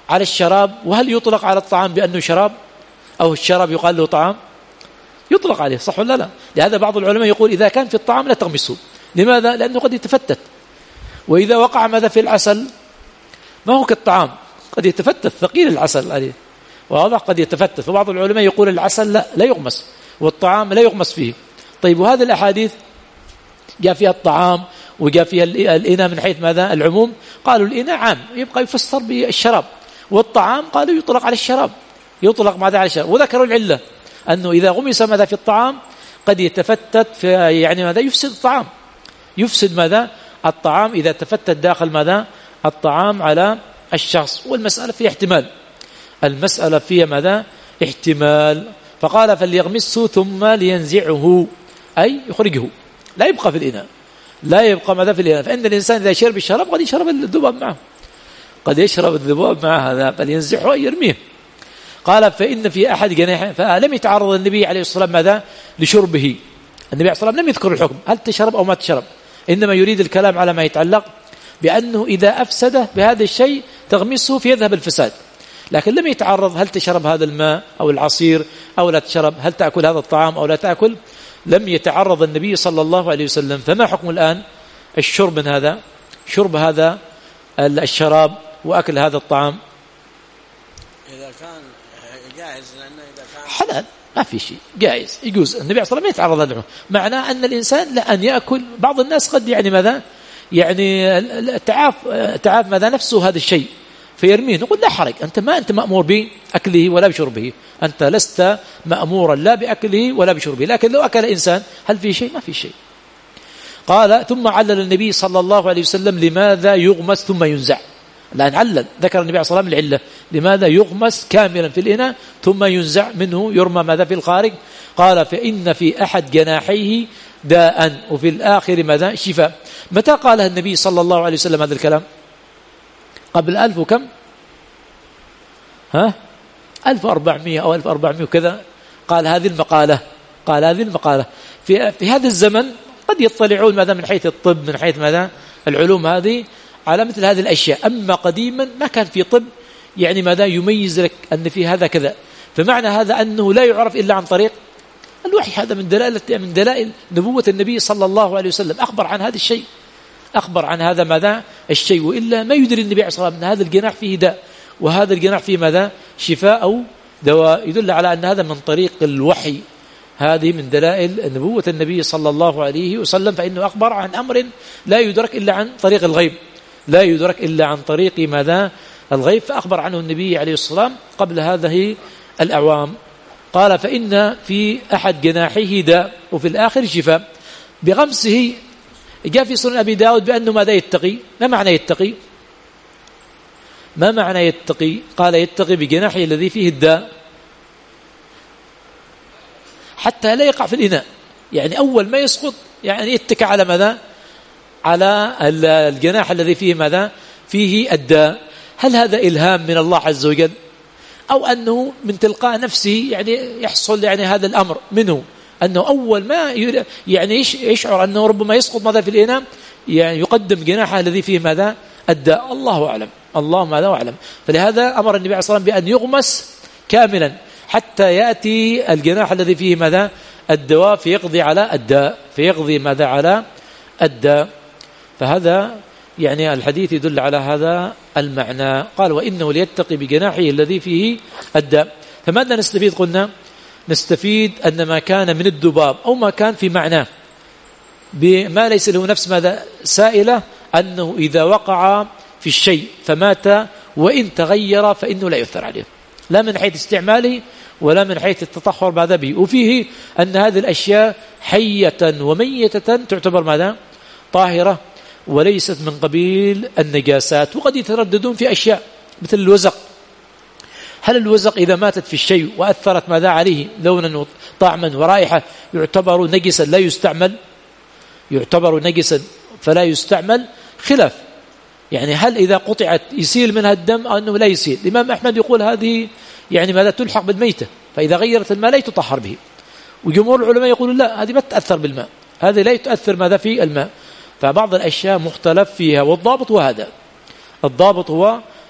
Speaker 1: على الشراب، وهل يطلق على الطعام بأنه شراب أو الشراب يقال له طعام؟ يطلق عليه، صح ولا لا؟ لهذا بعض العلماء يقول إذا كان في الطعام لا تغمسه. لماذا؟ لأنه قد يتفتت، وإذا وقع ماذا في العسل ما هو كالطعام، قد يتفتت، ثقيل العسل عليه، واضح، قد يتفتت. وبعض العلماء يقول العسل لا, لا يغمس، والطعام لا يغمس فيه. طيب، وهذه الأحاديث جاء فيها الطعام وجاء فيها الإناء من حيث ماذا؟ العموم. قالوا الإناء عام يبقى يفسر بالشراب، والطعام قالوا يطلق على الشراب، يطلق ماذا على الشراب. وذكروا العلة أنه إذا غمس ماذا في الطعام قد يتفتت في يعني ماذا يفسد الطعام، يفسد ماذا الطعام إذا تفتت داخل ماذا الطعام على الشخص. والمسألة فيها احتمال، المسألة فيها ماذا احتمال. فقال فليغمسه ثم لينزعه، أي يخرجه، لا يبقى في الإناء، لا يبقى ماذا في الإناء. فإن الإنسان إذا شرب الشراب قد يشرب الذباب معه، قد يشرب الذباب معه، هذا فلينزعه أي يرميه. قال فإن في أحد جناحه، فلم يتعرض النبي عليه الصلاة والسلام ماذا لشربه. النبي عليه الصلاة والسلام لم يذكر الحكم هل تشرب أو ما تشرب، إنما يريد الكلام على ما يتعلق بأنه إذا أفسده بهذا الشيء تغمسه فيذهب الفساد، لكن لم يتعرض هل تشرب هذا الماء أو العصير أو لا تشرب، هل تأكل هذا الطعام أو لا تأكل، لم يتعرض النبي صلى الله عليه وسلم. فما حكم الآن الشرب من هذا، شرب هذا الشراب وأكل هذا الطعام؟
Speaker 2: إذا كان جائز، لأنه إذا كان
Speaker 1: حلال ما في شيء، جائز يجوز. النبي صلى الله عليه وسلم يتعرض له، معناه أن الإنسان لا أن يأكل. بعض الناس قد يعني ماذا يعني تعاف تعاف ماذا نفسه هذا الشيء فيرميه، نقول لا حرج، أنت ما أنت مأمور بأكله ولا بشربه، أنت لست مأمورا لا بأكله ولا بشربه. لكن لو أكل إنسان هل في شيء؟ ما في شيء. قال ثم علل النبي صلى الله عليه وسلم لماذا يغمس ثم ينزع. الآن علل، ذكر النبي صلى الله عليه وسلم العلة لماذا يغمس كاملا في الإناء ثم ينزع منه يرمى ماذا في الخارج. قال فإن في أحد جناحيه داء وفي الآخر ماذا شفاء. متى قالها النبي صلى الله عليه وسلم هذا الكلام؟ قبل ألف وكم ها ألف وأربعمائة أو ألف وأربعمائة وكذا قال هذه المقالة، قال هذه المقالة في, في هذا الزمن. قد يطلعون ماذا من حيث الطب من حيث ماذا العلوم هذه على مثل هذه الأشياء. أما قديما ما كان في طب يعني ماذا يميز لك أن في هذا كذا. فمعنى هذا أنه لا يعرف إلا عن طريق الوحي. هذا من دلالة من دلائل نبوة النبي صلى الله عليه وسلم، أخبر عن هذا الشيء، أخبر عن هذا ماذا الشيء، وإلا ما يدري النبي عليه الصلاة والسلام أن هذا الجناح فيه داء وهذا الجناح فيه ماذا شفاء أو دواء. يدل على أن هذا من طريق الوحي، هذه من دلائل نبوة النبي صلى الله عليه وسلم. فإنه أخبر عن أمر لا يدرك إلا عن طريق الغيب، لا يدرك إلا عن طريق ماذا الغيب، فأخبر عنه النبي عليه الصلاة والسلام قبل هذه الأعوام. قال فإن في أحد جناحيه داء وفي الآخر شفاء. بغمسه جاء في سنن أبي داود بأنه ماذا يتقي. ما معنى يتقي؟ ما معنى يتقي؟ قال يتقي بجناحه الذي فيه الداء حتى لا يقع في الإناء، يعني أول ما يسقط يعني يتكى على ماذا على الجناح الذي فيه ماذا فيه الداء. هل هذا إلهام من الله عز وجل أو أنه من تلقاء نفسه يعني يحصل يعني هذا الأمر منه، أنه أول ما يعني يشعر أنه ربما يسقط ماذا في الإناء يعني يقدم جناحه الذي فيه ماذا الداء. الله أعلم، الله ماذا أعلم. فلهذا أمر النبي عليه الصلاة والسلام بأن يغمس كاملا حتى يأتي الجناح الذي فيه ماذا الدواء فيقضي على الداء، فيقضي ماذا على الداء. فهذا يعني الحديث يدل على هذا المعنى. قال وإنه ليتقي بجناحه الذي فيه الداء. فماذا نستفيد؟ قلنا نستفيد أن ما كان من الذباب أو ما كان في معناه بما ليس له نفس ماذا سائلة، أنه إذا وقع في الشيء فمات وإن تغير فإنه لا يؤثر عليه، لا من حيث استعماله ولا من حيث التطهر بعد به. وفيه أن هذه الأشياء حية وميتة تعتبر ماذا طاهرة وليست من قبيل النجاسات. وقد يترددون في أشياء مثل الوزق. هل الوزق إذا ماتت في الشيء وأثرت ماذا عليه لونا وطعما ورائحة يعتبر نجسا لا يستعمل؟ يعتبر نجسا فلا يستعمل. خلاف يعني هل إذا قطعت يسيل منها الدم أو أنه لا يسيل. الإمام أحمد يقول هذه يعني ماذا تلحق بالميتة، فإذا غيرت الماء لا يتطهر به. وجمهور العلماء يقولون لا، هذه ما تأثر بالماء، هذه لا تؤثر ماذا في الماء. فبعض الأشياء مختلف فيها، والضابط هو هذا، الضابط هو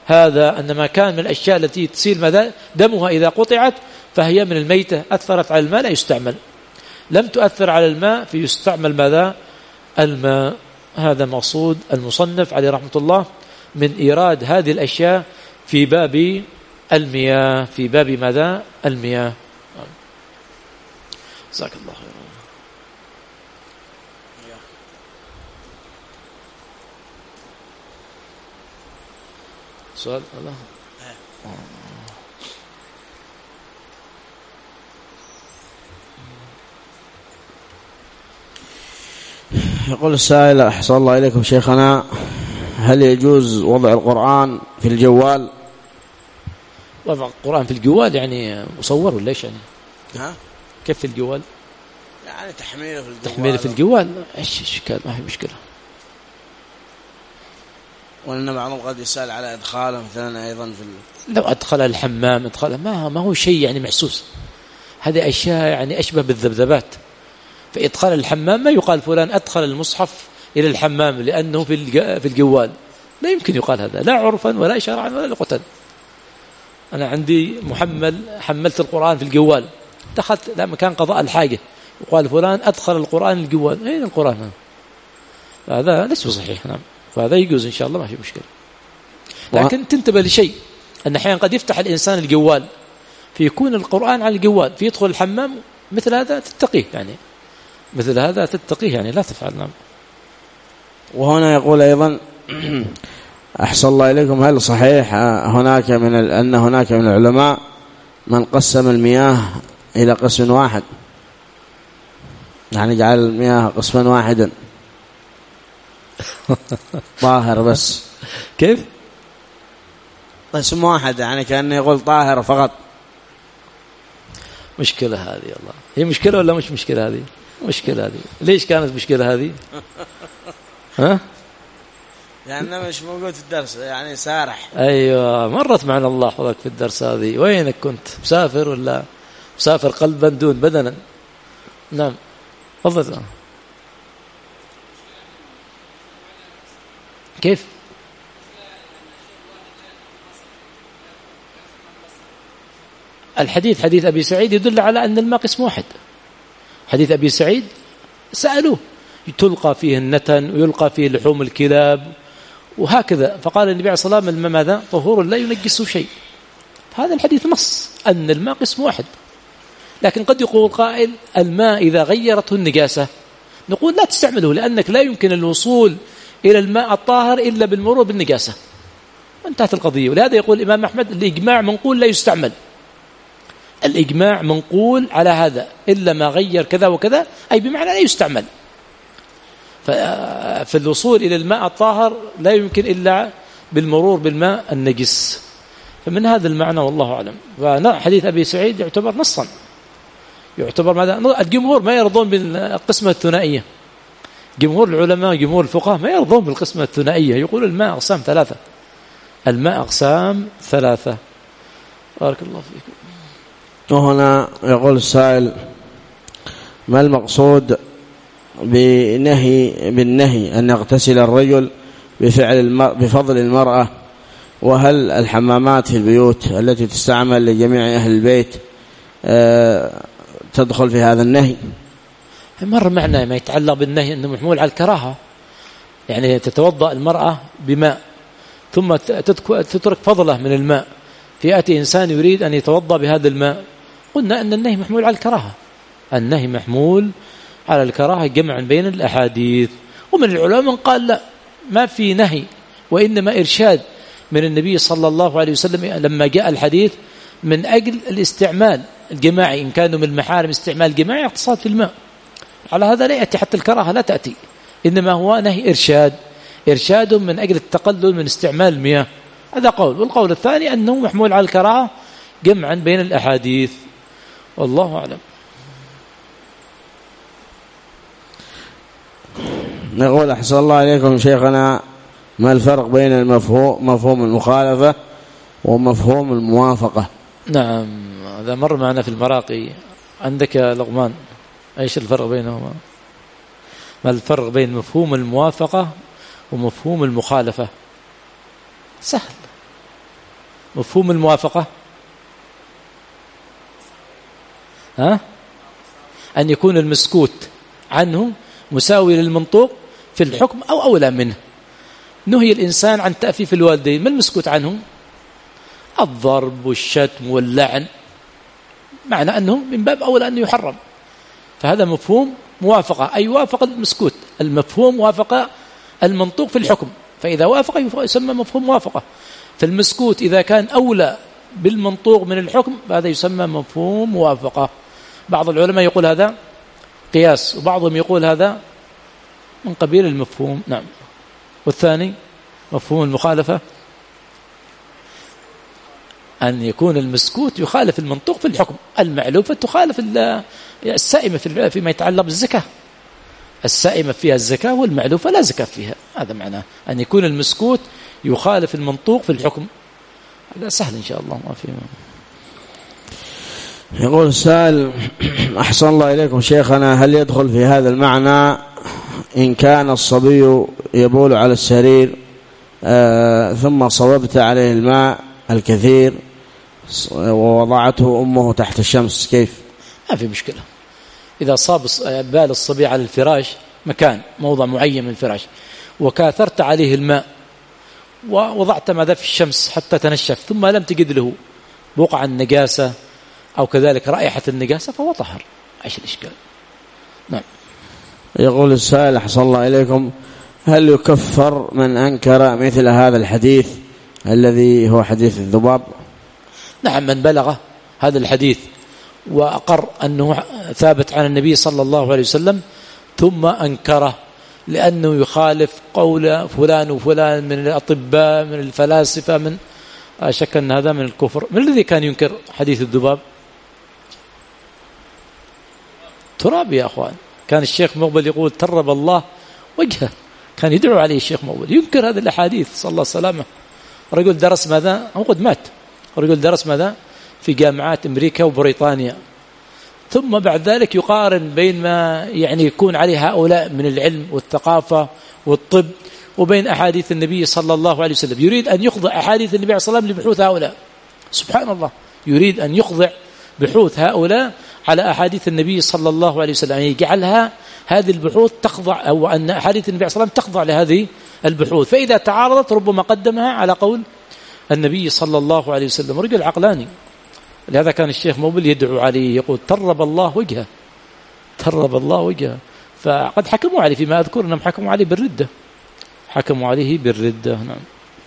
Speaker 1: هذا أن ما كان من الأشياء التي تسيل دمها إذا قطعت فهي من الميتة، أثرت على الماء لا يستعمل، لم تؤثر على الماء فيستعمل ماذا؟ الماء. هذا مقصود المصنف عليه رحمة الله من إيراد هذه الأشياء في باب المياه، في باب ماذا؟ المياه. جزاك الله خير. سؤال الله.
Speaker 3: يقول السائل أحسن الله إليكم شيخنا، هل يجوز وضع القرآن في الجوال؟
Speaker 1: وضع القرآن في الجوال يعني مصور ولا إيش يعني؟
Speaker 2: ها؟
Speaker 1: كيف في الجوال؟
Speaker 2: يعني تحميله في الجوال.
Speaker 1: تحميله في الجوال إيش إشكال؟ ما هي مشكلة.
Speaker 2: وأن بعضهم قد يسأل على إدخاله مثلا أيضا في ال...
Speaker 1: لو أدخل الحمام أدخله ما ما هو شيء يعني محسوس، هذه أشياء يعني أشبه بالذبذبات. فإدخال الحمام ما يقال فلان أدخل المصحف إلى الحمام لأنه في في الجوال، لا يمكن يقال هذا لا عرفا ولا شرعا ولا لغة. أنا عندي محمل حملت القرآن في الجوال، دخلت لا مكان قضاء الحاجة يقال فلان أدخل القرآن الجوال، أين القرآن؟ هذا ليس صحيح. نعم، فهذا يجوز إن شاء الله ما في مشكلة. لكن تنتبه لشيء، أن أحيانا قد يفتح الإنسان الجوال فيكون القرآن على الجوال فيدخل الحمام، مثل هذا تتقيه يعني، مثل هذا تتقيه يعني لا تفعل. نعم.
Speaker 3: وهنا يقول أيضا أحسن الله إليكم، هل صحيح هناك من ال... أن هناك من العلماء من قسم المياه إلى قسم واحد، يعني جعل المياه قسما واحدا طاهر بس؟
Speaker 1: كيف
Speaker 2: قسم واحد يعني كأنه يقول طاهر فقط؟
Speaker 1: مشكلة هذه الله. هي مشكلة ولا مش مشكلة هذه؟ مشكلة هذه. ليش كانت مشكلة هذه؟ ها؟
Speaker 2: لأنه مش موجود في الدرس يعني سارح.
Speaker 1: أيوة مرت معنا الله حفظك في الدرس هذه. وينك كنت مسافر ولا مسافر قلبا دون بدنا؟ نعم تفضل. كيف؟ الحديث حديث أبي سعيد يدل على أن الماء قسم واحد. حديث أبي سعيد سألوه تلقى فيه النتن ويلقى فيه لحوم الكلاب وهكذا، فقال النبي عليه الصلاة والسلام الماء ماذا؟ طهور لا ينجسه شيء. هذا الحديث نص أن الماء قسم واحد. لكن قد يقول قائل الماء إذا غيرته النجاسة نقول لا تستعمله، لأنك لا يمكن الوصول إلى الماء الطاهر إلا بالمرور بالنجاسة، وانتهت القضية. ولهذا يقول الإمام أحمد الإجماع منقول لا يستعمل، الإجماع منقول على هذا إلا ما غير كذا وكذا، أي بمعنى لا يستعمل. ففي الوصول إلى الماء الطاهر لا يمكن إلا بالمرور بالماء النجس. فمن هذا المعنى والله أعلم. فحديث أبي سعيد يعتبر نصا، يعتبر ماذا؟ الجمهور ما يرضون بالقسمة الثنائية، جمهور العلماء جمهور الفقهاء ما يرضون بالقسمة الثنائية، يقول الماء أقسام ثلاثة، الماء أقسام ثلاثة. بارك الله فيكم.
Speaker 3: وهنا يقول السائل ما المقصود بنهي بالنهي أن يغتسل الرجل بفعل المر... بفضل المرأة؟ وهل الحمامات في البيوت التي تستعمل لجميع أهل البيت أه... تدخل في هذا النهي؟
Speaker 1: مر معنا ما يتعلق بالنهي أنه محمول على الكراهة، يعني تتوضأ المرأة بماء ثم تترك فضله من الماء، فيأتي إنسان يريد أن يتوضأ بهذا الماء، قلنا أن النهي محمول على الكراهة، النهي محمول على الكراهة جمعا بين الأحاديث. ومن العلماء من قال لا ما في نهي وإنما إرشاد من النبي صلى الله عليه وسلم لما جاء الحديث من أجل الاستعمال الجماعي، إن كانوا من المحارم استعمال جماعي اقتصاد في الماء، على هذا لا يأتي حتى الكراهة لا تأتي، إنما هو نهي إرشاد، إرشاد من أجل التقلل من استعمال المياه، هذا قول. والقول الثاني أنه محمول على الكراهة جمعا بين الأحاديث، والله أعلم.
Speaker 3: نقول أحسن الله عليكم شيخنا، ما الفرق بين المفهوم مفهوم المخالفة ومفهوم الموافقة؟
Speaker 1: نعم هذا مر معنا في المراقي. عندك يا لغمان ايش الفرق بينهما؟ ما الفرق بين مفهوم الموافقة ومفهوم المخالفة؟ سهل، مفهوم الموافقة ها؟ أن يكون المسكوت عنه مساوي للمنطوق في الحكم أو أولى منه. نهي الإنسان عن تأفيف الوالدين، ما المسكوت عنه؟ الضرب والشتم واللعن، معنى أنه من باب أولى أنه يحرم، فهذا مفهوم موافقة، أي وافق المسكوت، المفهوم وافق المنطوق في الحكم، فإذا وافق يسمى مفهوم موافقة. فالمسكوت إذا كان أولى بالمنطوق من الحكم فهذا يسمى مفهوم موافقة. بعض العلماء يقول هذا قياس، وبعضهم يقول هذا من قبيل المفهوم. نعم. والثاني مفهوم المخالفة، أن يكون المسكوت يخالف المنطوق في الحكم. المعلوفة تخالف السائمة فيما يتعلق بالزكاة، السائمة فيها الزكاة والمعلوفة لا زكاة فيها، هذا معناه أن يكون المسكوت يخالف المنطوق في الحكم. هذا سهل إن شاء الله، ما في.
Speaker 3: يقول السائل: أحسن الله إليكم شيخنا، هل يدخل في هذا المعنى إن كان الصبي يبول على السرير آه ثم صببت عليه الماء الكثير ووضعته أمه تحت الشمس، كيف؟
Speaker 1: ما في مشكلة. إذا صاب بال الصبي على الفراش، مكان موضع معين من الفراش، وكاثرت عليه الماء ووضعت ماذا في الشمس حتى تنشف ثم لم تجد له بقع النجاسة أو كذلك رائحة النجاسة فهو طهر. ايش الإشكال؟ نعم.
Speaker 3: يقول السائل: أحسن الله إليكم، هل يكفر من أنكر مثل هذا الحديث الذي هو حديث الذباب؟
Speaker 1: نعم، من بلغ هذا الحديث وأقر أنه ثابت عن النبي صلى الله عليه وسلم ثم أنكره لأنه يخالف قول فلان وفلان من الأطباء من الفلاسفة، من شك أن هذا من الكفر. من الذي كان ينكر حديث الذباب؟ تراب يا أخوان. كان الشيخ مقبل يقول: ترب الله وجهه، كان يدعو عليه الشيخ مقبل ينكر هذه الأحاديث صلى الله عليه وسلم. رجل درس ماذا؟ هو قد مات. رجل درس ماذا؟ في جامعات أمريكا وبريطانيا، ثم بعد ذلك يقارن بين ما يعني يكون عليه هؤلاء من العلم والثقافة والطب وبين أحاديث النبي صلى الله عليه وسلم. يريد أن يخضع أحاديث النبي عليه الصلاة والسلام لبحوث هؤلاء، سبحان الله، يريد أن يخضع بحوث هؤلاء على أحاديث النبي صلى الله عليه وسلم، يعني يجعلها هذه البحوث تخضع، أو أن أحاديث النبي عليه الصلاة والسلام تخضع لهذه البحوث، فإذا تعارضت ربما قدمها على قول النبي صلى الله عليه وسلم. رجل عقلاني. لهذا كان الشيخ مقبل يدعو عليه يقول: ترب الله وجهه، ترب الله وجهه. فقد حكموا عليه فيما أذكر أنهم حكموا عليه بالردة، حكموا عليه بالردة. نعم.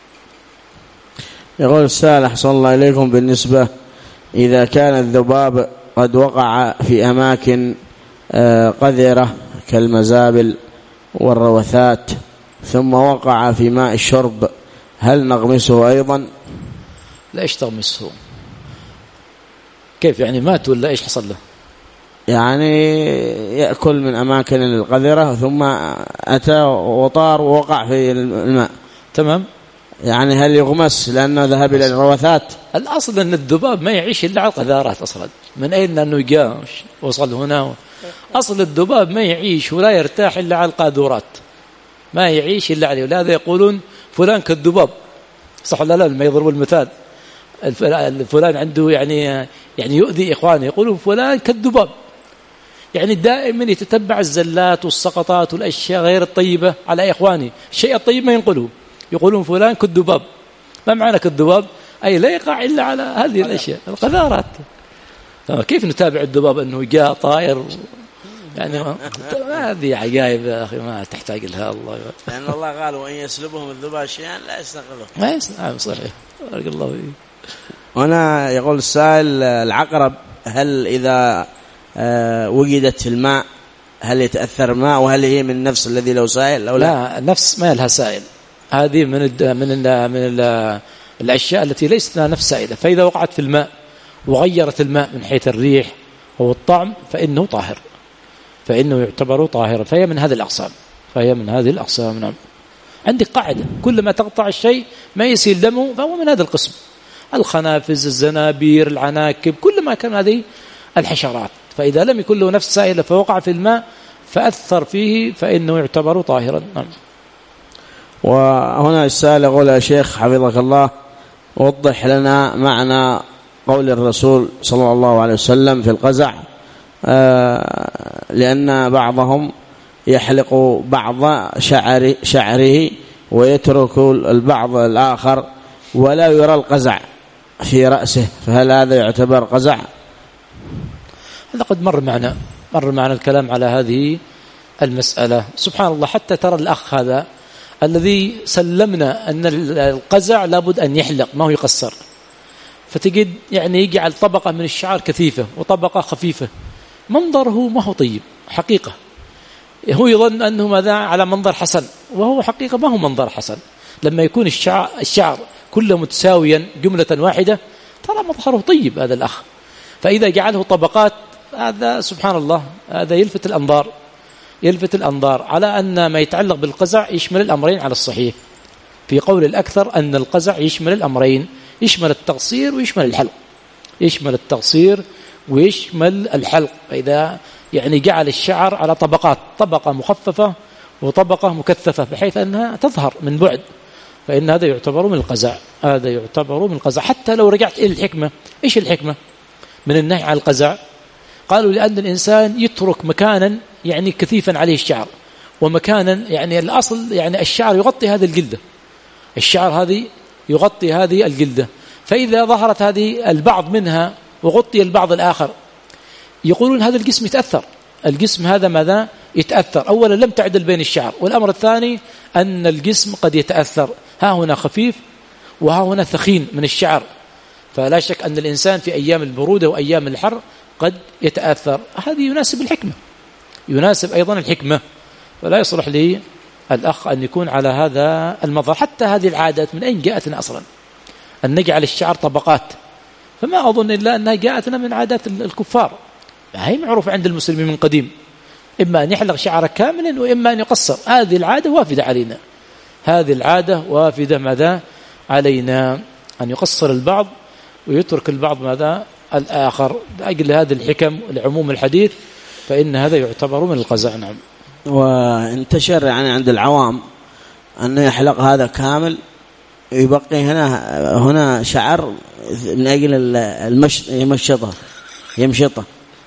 Speaker 3: يقول السائل: أحسن الله إليكم، بالنسبة إذا كان الذباب قد وقع في أماكن قذرة كالمزابل والروثات ثم وقع في ماء الشرب، هل نغمسه أيضا؟
Speaker 1: لا، إيش تغمسه؟ كيف يعني مات ولا إيش حصل له؟
Speaker 3: يعني يأكل من أماكن القذرة ثم أتى وطار ووقع في الماء،
Speaker 1: تمام،
Speaker 3: يعني هل يغمس لأنه ذهب إلى الروثات؟
Speaker 1: الأصل أن الذباب ما يعيش إلا على القذارات أصلا. من أين أنه جاء وصل هنا؟ أصل الذباب ما يعيش ولا يرتاح إلا على القاذورات، ما يعيش إلا عليه. ولهذا يقولون فلان كالذباب، صح ولا لا؟ لما يضربوا المثال فلان عنده يعني يعني يؤذي إخوانه، يقولون فلان كالذباب، يعني دائما يتتبع الزلات والسقطات والأشياء غير الطيبة على إخوانه، الشيء الطيب ما ينقله، يقولون فلان كالذباب. ما معنى كالذباب؟ أي لا يقع إلا على هذه الأشياء القذارات. كيف نتابع الذباب أنه جاء طائر؟ يعني هذه عجائب يا أخي ما تحتاج لها. الله
Speaker 2: لأن الله قال: وإن يسلبهم الذباب شيئا لا يستنقذه.
Speaker 1: ما يسلم، صحيح. بارك الله فيك.
Speaker 3: هنا يقول السائل: العقرب هل إذا وجدت في الماء هل يتأثر الماء، وهل هي من نفس الذي له سائل أو لا؟
Speaker 1: لا، نفس ما لها سائل، هذه من ال من ال من ال الأشياء التي ليست لها نفس سائلة، فإذا وقعت في الماء وغيرت الماء من حيث الريح أو الطعم فإنه طاهر، فإنه يعتبر طاهرا، فهي من هذه الأقسام، فهي من هذه الأقسام. نعم. عندك قاعدة: كل ما تقطع الشيء ما يسيل دمه فهو من هذا القسم. الخنافذ، الزنابير، العناكب، كل ما كان هذه الحشرات، فإذا لم يكن له نفس سائلة فوقع في الماء فأثر فيه فإنه يعتبر طاهرا. نعم.
Speaker 3: وهنا السائل يقول: يا شيخ حفظك الله، وضح لنا معنى قول الرسول صلى الله عليه وسلم في القزع، آه لأن بعضهم يحلق بعض شعر شعره ويترك البعض الآخر ولا يرى القزع في رأسه، فهل هذا يعتبر قزع؟
Speaker 1: هذا قد مر معنا مر معنا الكلام على هذه المسألة. سبحان الله، حتى ترى الأخ هذا الذي سلمنا أن القزع لابد أن يحلق ما هو يقصر، فتجد يعني يجعل طبقة من الشعر كثيفة وطبقة خفيفة، منظره ما هو طيب حقيقة. هو يظن أنه ماذا على منظر حسن، وهو حقيقة ما هو منظر حسن. لما يكون الشعر, الشعر كله متساويا جملة واحدة ترى مظهره طيب هذا الأخ، فإذا جعله طبقات هذا سبحان الله هذا يلفت الأنظار يلفت الأنظار على أن ما يتعلق بالقزع يشمل الأمرين على الصحيح. في قول الأكثر أن القزع يشمل الأمرين، يشمل التقصير ويشمل الحلق، يشمل التقصير ويشمل الحلق. فإذا يعني جعل الشعر على طبقات، طبقة مخففة وطبقة مكثفة بحيث أنها تظهر من بعد، فإن هذا يعتبر من القزع، هذا يعتبر من القزع. حتى لو رجعت إلى الحكمة، إيش الحكمة من النهي عن القزع؟ قالوا لأن الإنسان يترك مكانا يعني كثيفا عليه الشعر، ومكانا يعني الأصل يعني الشعر يغطي هذه الجلدة، الشعر هذه يغطي هذه الجلدة، فإذا ظهرت هذه البعض منها وغطي البعض الآخر يقولون هذا الجسم يتأثر، الجسم هذا ماذا يتأثر؟ أولا لم تعدل بين الشعر، والأمر الثاني أن الجسم قد يتأثر، ها هنا خفيف وها هنا ثخين من الشعر، فلا شك أن الإنسان في أيام البرودة وأيام الحر قد يتأثر. هذه يناسب الحكمة، يناسب أيضا الحكمة، فلا يصلح لي الأخ أن يكون على هذا المظهر. حتى هذه العادات من أين جاءتنا أصلا أن نجعل الشعر طبقات؟ فما أظن إلا أنها جاءتنا من عادات الكفار، هي معروفة عند المسلمين من قديم، إما أن يحلق شعره كاملا وإما أن يقصر. هذه العادة وافدة علينا، هذه العادة وافدة ماذا علينا أن يقصر البعض ويترك البعض ماذا الآخر، لأجل هذه الحكم لعموم الحديث، فإن هذا يعتبر من القزع. نعم.
Speaker 3: وانتشر يعني عند العوام أنه يحلق هذا كامل يبقي هنا هنا شعر من أجل المش يمشطه يمشطه،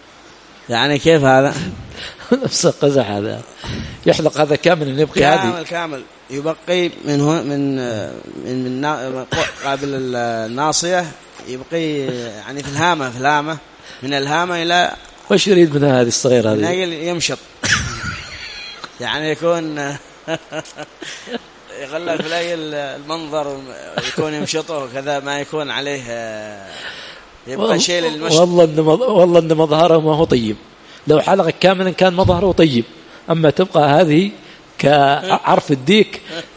Speaker 3: يعني كيف هذا؟
Speaker 1: نفس القزع هذا، يحلق هذا كامل يبقي
Speaker 3: كامل
Speaker 1: هذه
Speaker 3: كامل يبقي من هو من من من قابل الناصية يبقي يعني في الهامة في الهامة من الهامة إلى
Speaker 1: وش يريد من هذه الصغيرة هذه؟
Speaker 3: من أجل يمشط يعني يكون يغلق في الأجل المنظر يكون يمشطه وكذا، ما يكون عليه يبقى شيء للمشط.
Speaker 1: والله إن والله إن مظهره ما هو طيب، لو حلق كاملا كان مظهره طيب، أما تبقى هذه كعرف الديك.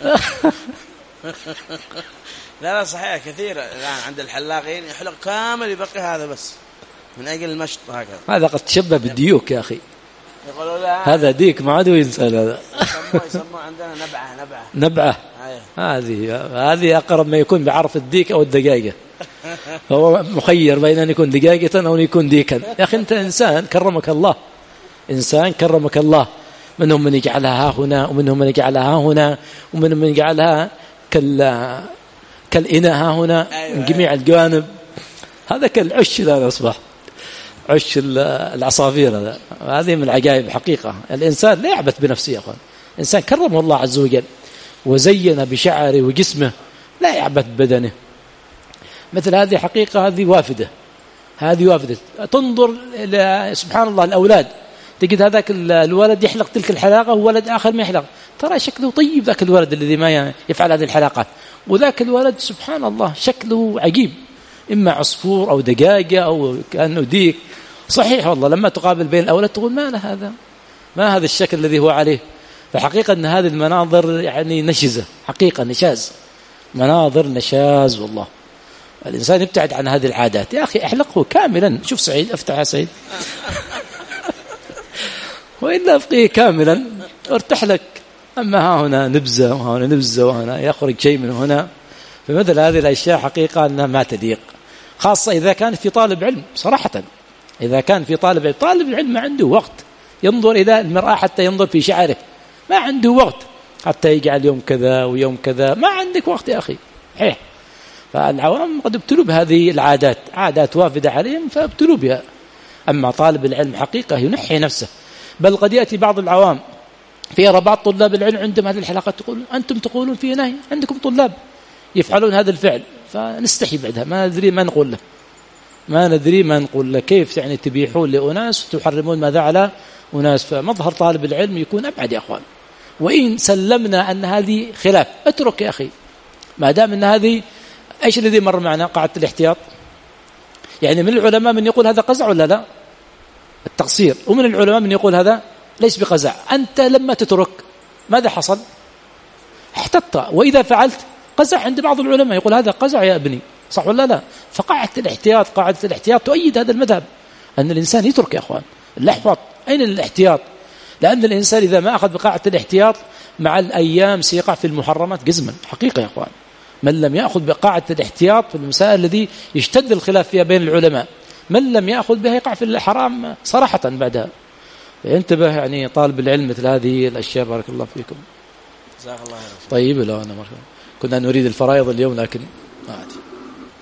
Speaker 3: لا لا صحيح كثير الآن عند الحلاقين يحلق كامل يبقي هذا بس من أجل المشط هكذا.
Speaker 1: هذا قد تشبه بالديوك يا أخي، هذا ديك ما عاد ينسى هذا.
Speaker 3: يسموه يسموه عندنا نبعة نبعة
Speaker 1: نبعة هذه هذه أقرب ما يكون بعرف الديك أو الدجاجة. هو مخير بين أن يكون دجاجة أو أن يكون ديكا. يا أخي أنت إنسان كرمك الله، إنسان كرمك الله، منهم من يجعلها ها هنا ومنهم من يجعلها ها هنا ومنهم من يجعلها كال كالإناء ها هنا من جميع الجوانب. هذا كالعش الآن أصبح عش العصافير. هذا هذه من العجائب حقيقة. الإنسان لا يعبث بنفسه يا أخوان، الإنسان كرمه الله عز وجل وزين بشعره وجسمه، لا يعبث بدنه. مثل هذه حقيقة، هذه وافدة، هذه وافدة. تنظر إلى سبحان الله الأولاد، تجد هذاك الولد يحلق تلك الحلاقة وولد آخر ما يحلق، ترى شكله طيب ذاك الولد الذي ما يفعل هذه الحلاقات، وذاك الولد سبحان الله شكله عجيب، إما عصفور أو دجاجة أو كأنه ديك. صحيح والله لما تقابل بين الأولاد تقول ما له هذا، ما هذا الشكل الذي هو عليه. فحقيقة أن هذه المناظر يعني نشزة، حقيقة نشاز، مناظر نشاز. والله الإنسان يبتعد عن هذه العادات. يا أخي احلقه كاملا. شوف سعيد، افتح يا سعيد وإلا أبقيه كاملا ارتاح لك. أما ها هنا نبزة وهنا نبزة وهنا يخرج شيء من هنا، فمثل هذه الأشياء حقيقة أنها ما تليق، خاصة إذا كان في طالب علم. صراحة إذا كان في طالب علم، طالب العلم ما عنده وقت ينظر إلى المرآة حتى ينظر في شعره، ما عنده وقت حتى يجعل يوم كذا ويوم كذا، ما عندك وقت يا أخي. حيه فالعوام قد ابتلوا بهذه العادات، عادات وافدة عليهم فابتلوا بها. أما طالب العلم حقيقة ينحي نفسه. بل قد يأتي بعض العوام في بعض طلاب العلم عندهم هذه الحلقات تقول أنتم تقولون في نهي، عندكم طلاب يفعلون هذا الفعل، فنستحي بعدها ما ندري ما نقول له ما ندري ما نقول له كيف يعني تبيحون لأناس وتحرمون ماذا على أناس. فمظهر طالب العلم يكون أبعد يا أخوان. وإن سلمنا أن هذه خلاف اترك يا أخي، ما دام أن هذه إيش الذي مر معنا قاعدة الاحتياط. يعني من العلماء من يقول هذا قزع ولا لا التقصير، ومن العلماء من يقول هذا ليس بقزع. أنت لما تترك ماذا حصل؟ احتطت. وإذا فعلت قزع عند بعض العلماء يقول هذا قزع يا ابني، صح ولا لا؟ فقاعدة الاحتياط قاعدة الاحتياط تؤيد هذا المذهب أن الإنسان يترك يا أخوان. اللحظة أين الاحتياط؟ لأن الإنسان إذا ما أخذ بقاعدة الاحتياط مع الأيام سيقع في المحرمات جزما حقيقة يا أخوان. من لم يأخذ بقاعدة الاحتياط في المسائل الذي يشتد الخلاف فيها بين العلماء، من لم يأخذ بها يقع في الحرام صراحة بعدها. ينتبه يعني طالب العلم مثل هذه الأشياء. بارك الله فيكم.
Speaker 2: جزاك الله خير.
Speaker 1: طيب لا أنا مرحبا. كنا نريد الفرائض اليوم لكن